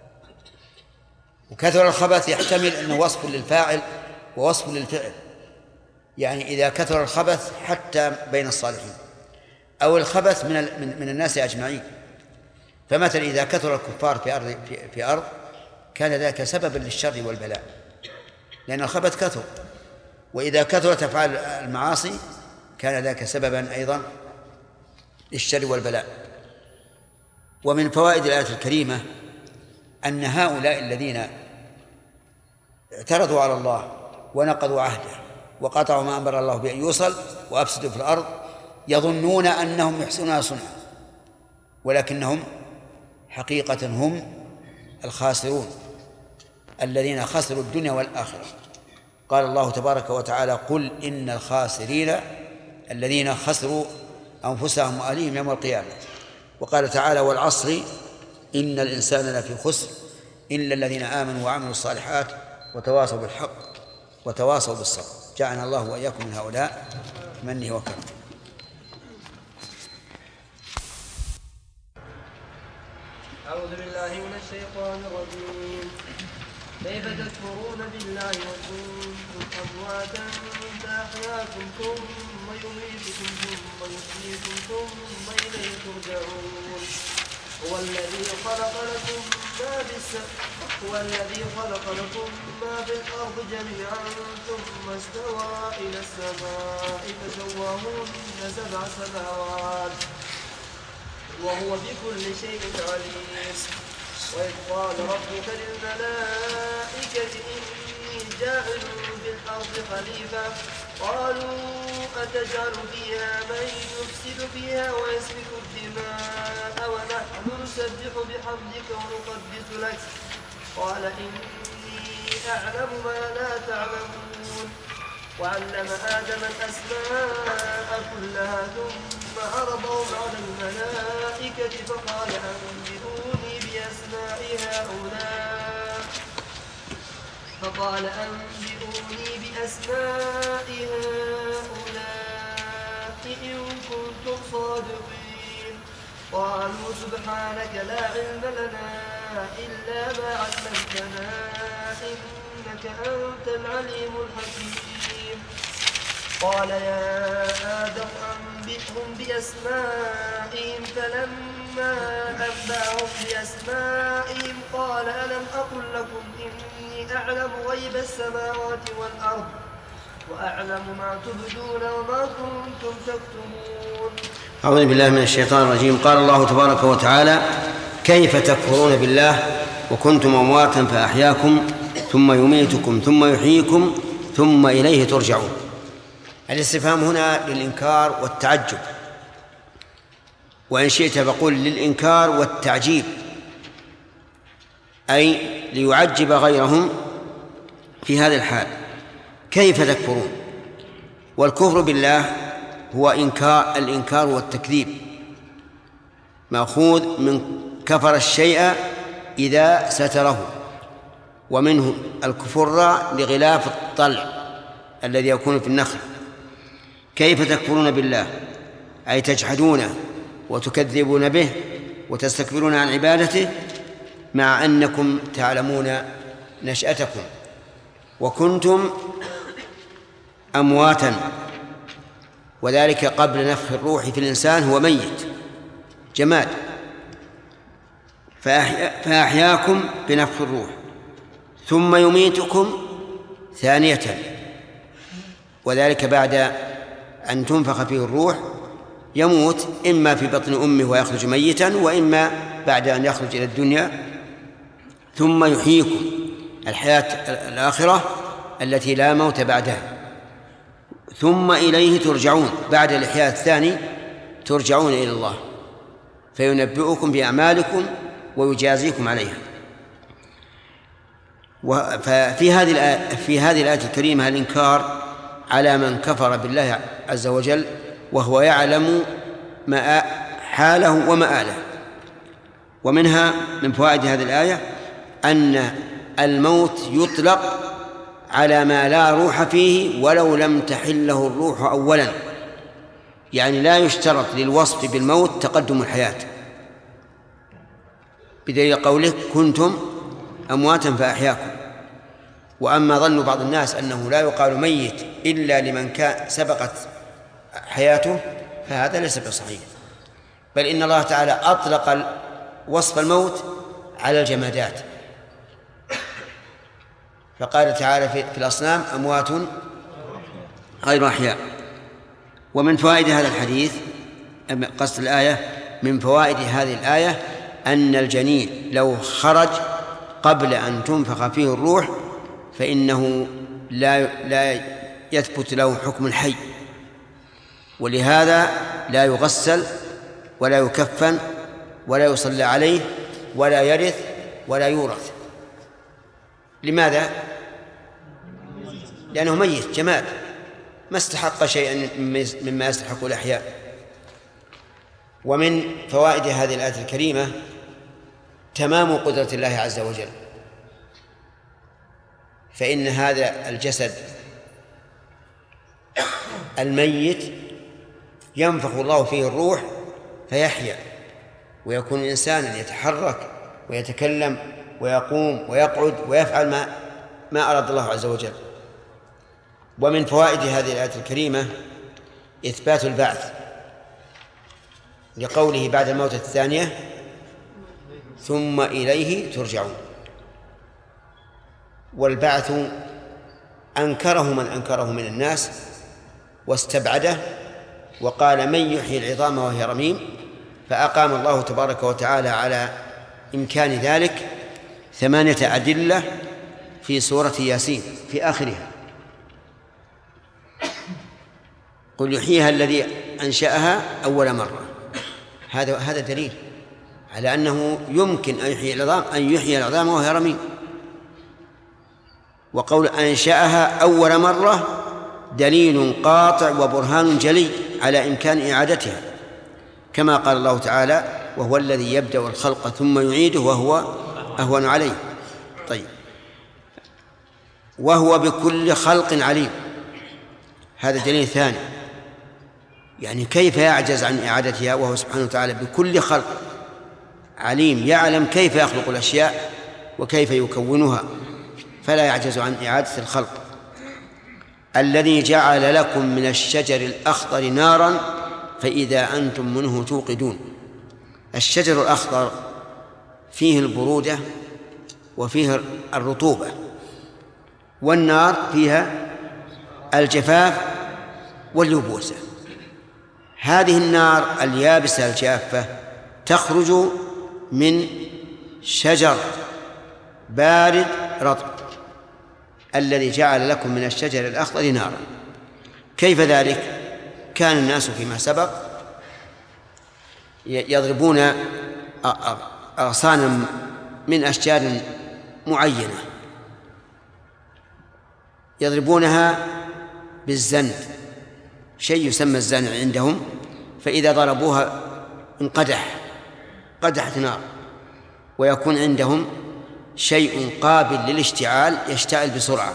وكثر الخبث يحتمل أنه وصف للفاعل ووصف للفعل، يعني إذا كثر الخبث حتى بين الصالحين، أو الخبث من الناس أجمعين. فمثلا إذا كثر الكفار في أرض كان ذلك سببا للشر والبلاء، لأن الخبث كثر. وإذا كثرت أفعال المعاصي كان ذلك سببا أيضا للشر والبلاء. ومن فوائد الآية الكريمة أن هؤلاء الذين اعترضوا على الله ونقضوا عهده وقطعوا ما أمر الله بأن يوصل وأفسدوا في الأرض يظنون أنهم يحسنون صنعا، ولكنهم حقيقة هم الخاسرون الذين خسروا الدنيا والآخرة. قال الله تبارك وتعالى قل إن الخاسرين الذين خسروا أنفسهم وأهليهم يوم القيامة. وقال تعالى والعصر إن الإنسان لفي خسر إلا الذين آمنوا وعملوا الصالحات وتواصوا بالحق وتواصوا بالصبر. جعلنا الله وإياكم من هؤلاء منه وكرمه. أعوذ بالله من الشيطان الرجيم. كيف تكفرون بالله وكنتم أمواتا فأحياكم ثم يميتكم ثم يحييكم ثم إليه ترجعون. هو الذي خلق لكم ما في الأرض جميعا ثم استوى إلى السماء فسواهن 7 سماوات وهو بكل شيء عليم. وإذ قال ربك للملائكة إني جاعل في الأرض خليفة قالوا أتجعل فيها من يفسد فيها ويسفك الدماء ونحن نسبح بحمدك ونقدس لك قال إني أعلم ما لا تعلمون. وعلم آدم الأسماء كلها ثم عرضهم على الملائكة فقال أنبئوني بأسماء هؤلاء إن كنتم صادقين. قالوا سبحانك لا علم لنا إلا ما علمتنا إنك أنت العليم الحكيم. قال يا آدم أنبئهم بأسمائهم فلما أنبأهم بأسمائهم قال ألم أقل لكم إني أعلم غيب السماوات والأرض وأعلم ما تبدون وما كنتم تكتمون. أعوذ بالله من الشيطان الرجيم. قال الله تبارك وتعالى كيف تكفرون بالله وكنتم أمواتا فأحياكم ثم يميتكم ثم يحييكم ثم إليه ترجعون. الاستفهام هنا للإنكار والتعجب، وإن شئت فقل للإنكار والتعجيب، أي ليعجب غيرهم في هذا الحال. كيف تكفرون؟ والكفر بالله هو الإنكار والتكذيب، مأخوذ من كفر الشيء إذا ستره، ومنه الكفر لغلاف الطلع الذي يكون في النخل. كيف تكفرون بالله أي تجحدونه وتكذبون به وتستكبرون عن عبادته مع أنكم تعلمون نشأتكم وكنتم أمواتا، وذلك قبل نفخ الروح في الإنسان هو ميت جماد، فأحياكم بنفخ الروح ثم يميتكم ثانية، وذلك بعد أن تنفخ فيه الروح يموت إما في بطن أمه ويخرج ميتا، وإما بعد أن يخرج إلى الدنيا، ثم يحييكم الحياة الآخرة التي لا موت بعدها، ثم إليه ترجعون. بعد الإحياء الثاني ترجعون إلى الله فينبئكم بأعمالكم ويجازيكم عليها. ففي هذه الآية الكريمة الإنكار على من كفر بالله عز وجل وهو يعلم حاله ومآله. ومنها من فوائد هذه الآية أن الموت يطلق على ما لا روح فيه ولو لم تحله الروح أولا، يعني لا يشترط للوصف بالموت تقدم الحياة، بدليل قوله كنتم أمواتا فأحياكم. وأما ظن بعض الناس أنه لا يقال ميت إلا لمن سبقت حياته فهذا ليس بصحيح، بل إن الله تعالى أطلق وصف الموت على الجمادات، فقال تعالى في الأصنام أموات غير أحياء. ومن فوائد هذا الحديث قصد الآية، من فوائد هذه الآية أن الجنين لو خرج قبل أن تنفخ فيه الروح فإنه لا يثبت له حكم الحي، ولهذا لا يغسل ولا يكفن ولا يصلى عليه ولا يرث ولا يورث. لماذا؟ لأنه ميت جماد ما استحق شيئا مما يستحق الأحياء. ومن فوائد هذه الآية الكريمة تمام قدرة الله عز وجل، فإن هذا الجسد الميت ينفخ الله فيه الروح فيحيا ويكون إنسانا يتحرك ويتكلم ويقوم ويقعد ويفعل ما أراد الله عز وجل. ومن فوائد هذه الآية الكريمة إثبات البعث لقوله بعد الموت الثانية ثم إليه ترجعون. والبعث أنكره من أنكره من الناس واستبعده وقال من يحيي العظام وهي رميم، فأقام الله تبارك وتعالى على إمكان ذلك 8 أدلة في سورة ياسين في آخرها. قل يحييها الذي أنشأها أول مرة، هذا دليل على أنه يمكن أن يحيي العظام وهي رميم. وقول أنشأها أول مرة دليل قاطع وبرهان جلي على إمكان إعادتها، كما قال الله تعالى وهو الذي يبدأ الخلق ثم يعيده وهو أهون عليه. طيب، وهو بكل خلق عليم، هذا دليل ثاني، يعني كيف يعجز عن إعادتها وهو سبحانه وتعالى بكل خلق عليم، يعلم كيف يخلق الأشياء وكيف يكونها، فلا يعجز عن إعادة الخلق. الذي جعل لكم من الشجر الأخضر نارا فإذا أنتم منه توقدون. الشجر الأخضر فيه البرودة وفيه الرطوبة، والنار فيها الجفاف واليبوسة. هذه النار اليابسة الجافة تخرج من شجر بارد رطب الذي جعل لكم من الشجر الأخضر نارا. كيف ذلك؟ كان الناس فيما سبق يضربون أغصانا من أشجار معينة يضربونها بالزند، شيء يسمى الزند عندهم، فإذا ضربوها قدحت نار، ويكون عندهم شيء قابل للاشتعال يشتعل بسرعة،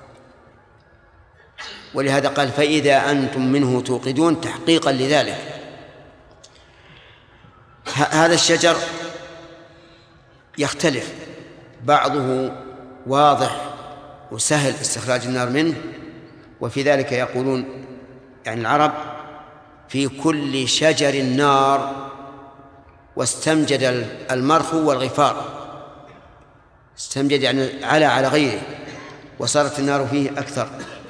ولهذا قال فإذا أنتم منه توقدون تحقيقا لذلك. هذا الشجر يختلف، بعضه واضح وسهل استخراج النار منه، وفي ذلك يقولون يعني العرب في كل شجر نار، واستمجد المرخو والغفار، استمجد يعني على غيره، وصارت النار فيه أكثر.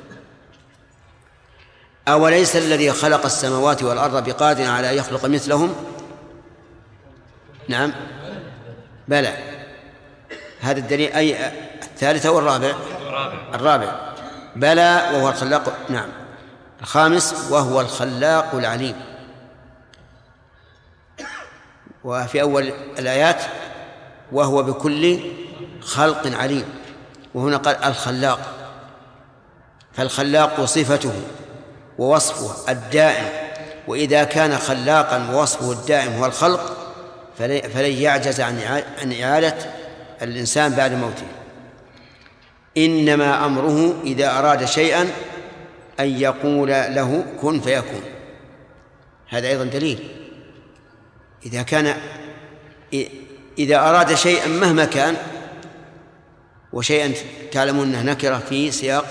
أوليس الذي خلق السماوات والأرض بقادر على أن يخلق مثلهم؟ نعم بلى. هذا الدليل أي الثالث أو الرابع؟ الرابع. بلى وهو الخلاق. نعم. الخامس وهو الخلاق العليم. وفي أول الآيات وهو بكل خلق عليم، وهنا قال الخلاق، فالخلاق صفته ووصفه الدائم، وإذا كان خلاقا ووصفه الدائم هو الخلق فلن يعجز عن إعادة الإنسان بعد موته. إنما أمره إذا أراد شيئا أن يقول له كن فيكون. هذا أيضا دليل، إذا أراد شيئا مهما كان، وشيئا تعلمون أنه نكرة في سياق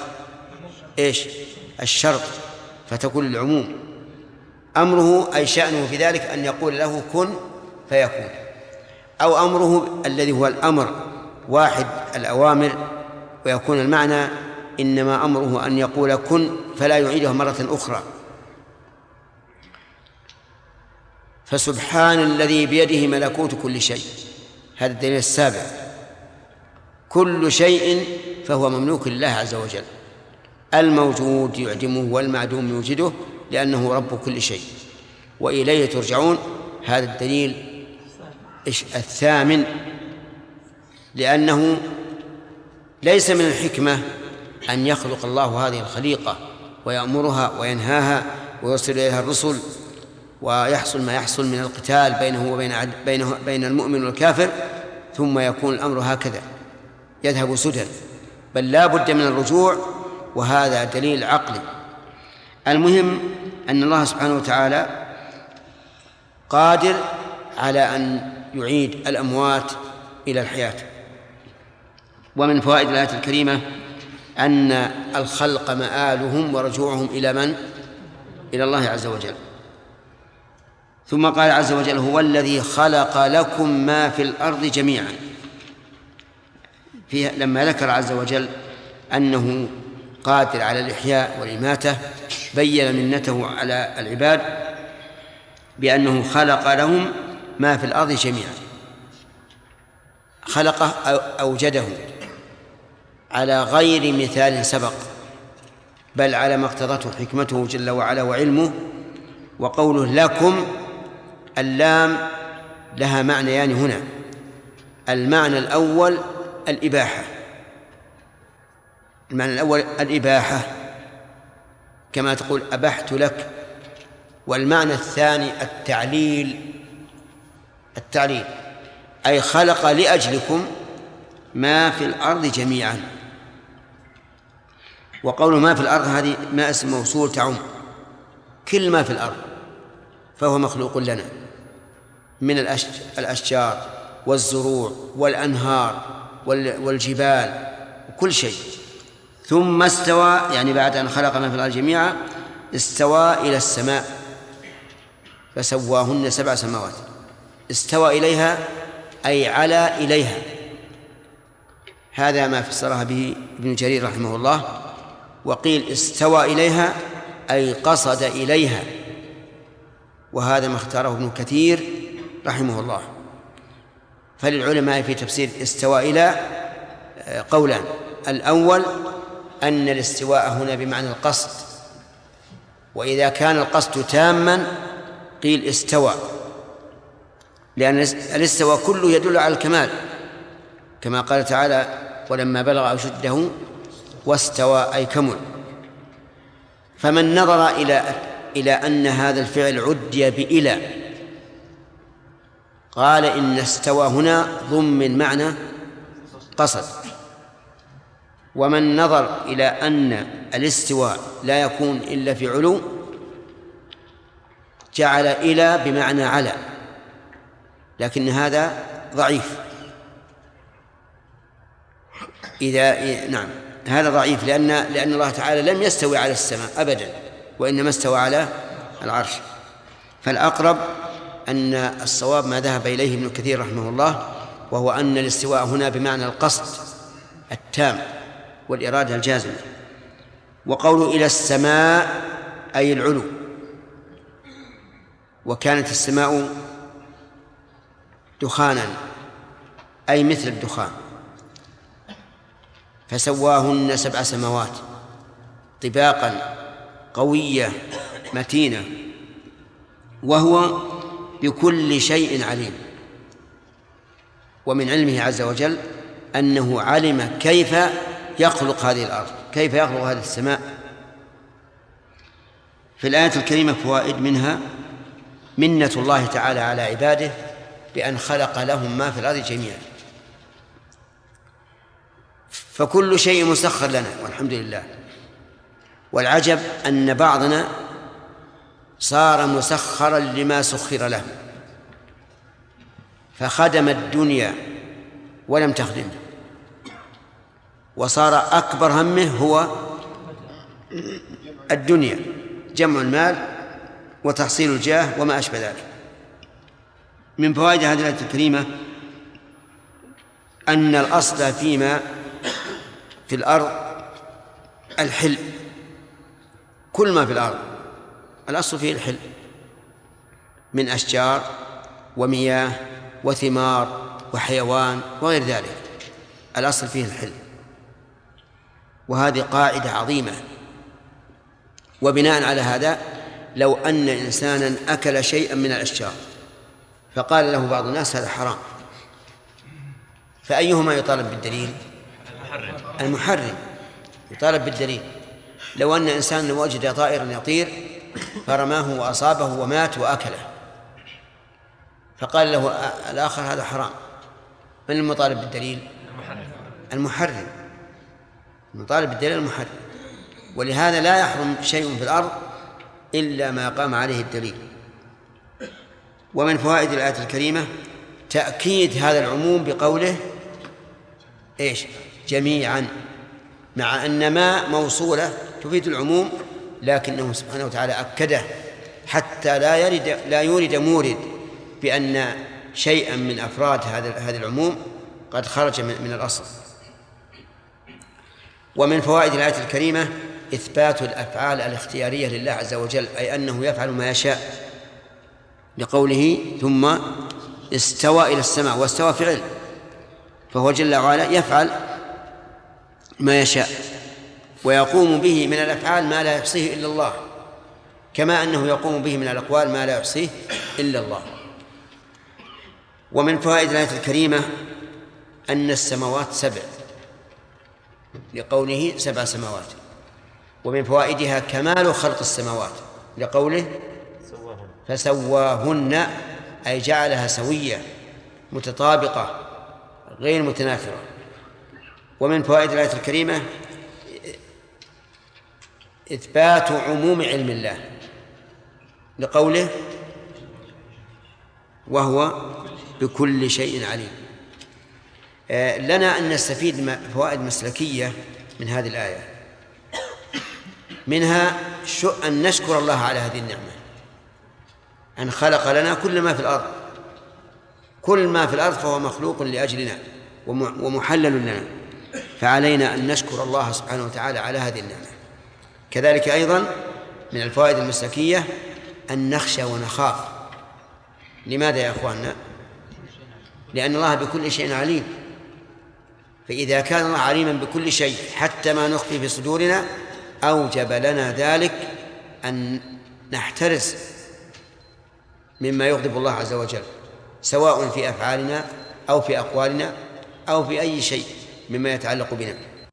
الشرط فتكون العموم. أمره أي شأنه في ذلك أن يقول له كن فيكون، أو أمره الذي هو الأمر واحد الأوامر، ويكون المعنى إنما أمره أن يقول كن فلا يعيده مرة أخرى. فسبحان الذي بيده ملكوت كل شيء، هذا الدليل السابع. كل شيء فهو مملوك لله عز وجل، الموجود يعدمه والمعدوم يوجده، لأنه رب كل شيء، وإليه ترجعون. هذا الدليل الثامن، لأنه ليس من الحكمة أن يخلق الله هذه الخليقة ويأمرها وينهاها ويرسل إليها الرسل ويحصل ما يحصل من القتال بينه وبين المؤمن والكافر، ثم يكون الأمر هكذا يذهب سدى. بل لا بد من الرجوع، وهذا دليل عقلي. المهم أن الله سبحانه وتعالى قادر على أن يعيد الأموات إلى الحياة. ومن فوائد الآية الكريمة أن الخلق مآلهم ورجوعهم إلى من؟ إلى الله عز وجل. ثم قال عز وجل: هو الذي خلق لكم ما في الأرض جميعا. لما ذكر عز وجل أنه قادر على الإحياء والإماتة بين منته على العباد بأنه خلق لهم ما في الأرض جميعا. خلقه أوجده على غير مثال سبق، بل على ما اقتضته حكمته جل وعلا وعلمه. وقوله لكم، اللام لها معنيان هنا. المعنى الأول الإباحة، المعنى الأول الإباحة كما تقول أبحت لك. والمعنى الثاني التعليل، أي خلق لأجلكم ما في الأرض جميعا. وقول ما في الأرض هذه ما اسم موصول تعم كل ما في الأرض، فهو مخلوق لنا من الأشجار والزروع والأنهار والجبال وكل شيء. ثم استوى، يعني بعد أن خلق ما في الأرض جميعا استوى إلى السماء فسواهن 7 سماوات. استوى إليها أي على إليها. هذا ما فسرها به ابن جرير رحمه الله. وقيل استوى إليها أي قصد إليها، وهذا ما اختاره ابن كثير رحمه الله. فللعلماء في تفسير استوى إلى قولان: الأول أن الاستواء هنا بمعنى القصد، وإذا كان القصد تاما قيل استوى، لأن الاستواء كله يدل على الكمال، كما قال تعالى: ولما بلغ أشده واستوى أي كمل. فمن نظر إلى أن هذا الفعل عدي بإلى قال إن استوى هنا ضمن معنى قصد. ومن نظر إلى أن الاستواء لا يكون إلا في علو جعل إلى بمعنى على، لكن هذا ضعيف. نعم، هذا ضعيف لأن الله تعالى لم يستوي على السماء أبدا، وإنما استوى على العرش. فالأقرب أن الصواب ما ذهب إليه ابن كثير رحمه الله، وهو أن الاستواء هنا بمعنى القصد التام والإرادة الجازمة. وقوله إلى السماء أي العلو. وكانت السماء دخانا أي مثل الدخان، فسواهن 7 سماوات طباقا قوية متينة، وهو بكل شيء عليم. ومن علمه عز وجل أنه علم كيف يخلق هذه الأرض، كيف يخلق هذه السماء. في الآية الكريمة فوائد، منها منة الله تعالى على عباده بأن خلق لهم ما في الأرض جميعا، فكل شيء مسخر لنا والحمد لله. والعجب أن بعضنا صار مسخرا لما سخر له، فخدم الدنيا ولم تخدمه، وصار أكبر همه هو الدنيا، جمع المال وتحصيل الجاه وما أشبه ذلك. من فوائد هذه الآية الكريمة أن الأصل فيما في الأرض الحل، كل ما في الأرض الأصل فيه الحل، من أشجار ومياه وثمار وحيوان وغير ذلك، الأصل فيه الحل. وهذه قاعدة عظيمة. وبناء على هذا لو أن إنسانا أكل شيئا من الأشجار فقال له بعض الناس هذا حرام، فأيهما يطالب بالدليل؟ المحرم يطالب بالدليل. لو أن إنسان وجد طائرا يطير فرماه وأصابه ومات وأكله، فقال له الآخر هذا حرام، من المطالب بالدليل؟ المحرم. نطالب بالدليل المحرم. ولهذا لا يحرم شيء في الأرض إلا ما قام عليه الدليل. ومن فوائد الآية الكريمة تأكيد هذا العموم بقوله إيش؟ جميعا، مع أن ما موصولة تفيد العموم، لكنه سبحانه وتعالى أكده حتى لا يورد مورد بأن شيئا من أفراد هذا العموم قد خرج من الأصل. ومن فوائد الآية الكريمة إثبات الأفعال الاختيارية لله عز وجل، أي أنه يفعل ما يشاء، لقوله ثم استوى إلى السماء، واستوى فعل، فهو جل وعلا يفعل ما يشاء ويقوم به من الأفعال ما لا يحصيه إلا الله، كما أنه يقوم به من الأقوال ما لا يحصيه إلا الله. ومن فوائد الآية الكريمة أن السماوات 7، لقوله 7 سماوات. ومن فوائدها كمال خلق السماوات، لقوله فسواهن، أي جعلها سوية متطابقة غير متنافرة. ومن فوائد الآية الكريمة إثبات عموم علم الله، لقوله وهو بكل شيء عليم. لنا أن نستفيد فوائد مسلكية من هذه الآية، منها أن نشكر الله على هذه النعمة، أن خلق لنا كل ما في الأرض، كل ما في الأرض فهو مخلوق لأجلنا ومحلل لنا، فعلينا أن نشكر الله سبحانه وتعالى على هذه النعمة. كذلك أيضا من الفوائد المسلكية أن نخشى ونخاف. لماذا يا أخواننا؟ لأن الله بكل شيء عليم، فإذا كان الله عليما بكل شيء حتى ما نخفي في صدورنا أوجب لنا ذلك أن نحترس مما يغضب الله عز وجل، سواء في أفعالنا أو في أقوالنا أو في أي شيء مما يتعلق بنا.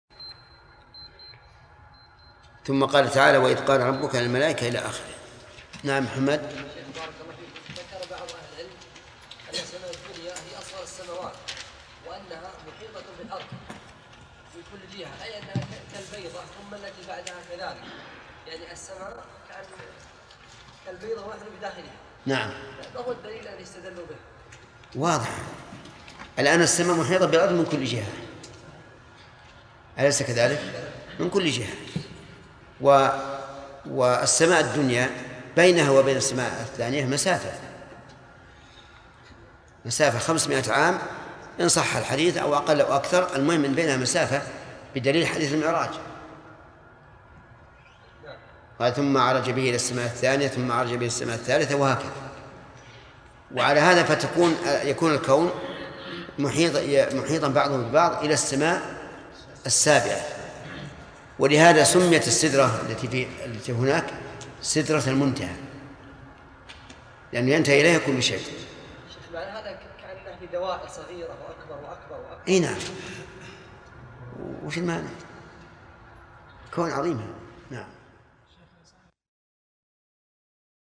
ثم قال تعالى وإذ قال ربك للملائكة إلى آخره. نعم محمد. بارك الله فيكم. ذكر بعض أهل العلم أن السماء الدنيا هي أصغر السماوات، وأنها محيطة بالأرض في كل جهة، أي أنها كالبيضة ثم التي بعدها كذلك، يعني السماء كالبيضة ونحن بداخلها. نعم. ما هو الدليل الذي استدلوا به؟ واضح. الآن السماء محيطة بالأرض من كل جهة، أليس كذلك؟ من كل جهة. والسماء الدنيا بينها وبين السماء الثانية مسافة 500 عام إن صح الحديث، أو أقل أو أكثر، المهم من بينها مسافة بدليل حديث المعراج. ثم عرج به إلى السماء الثانية ثم عرج به إلى السماء الثالثة، وهكذا. وعلى هذا يكون الكون محيطا بعضه ببعض إلى السماء السابعة. ولهذا سميت السدرة التي هناك سدرة المنتهى، لأنه ينتهي إليها كل شيء. معنى هذا كأنه في دوائر صغيرة وأكبر وأكبر وأكبر. إيه نعم. وش المعنى؟ كون عظيم. نعم.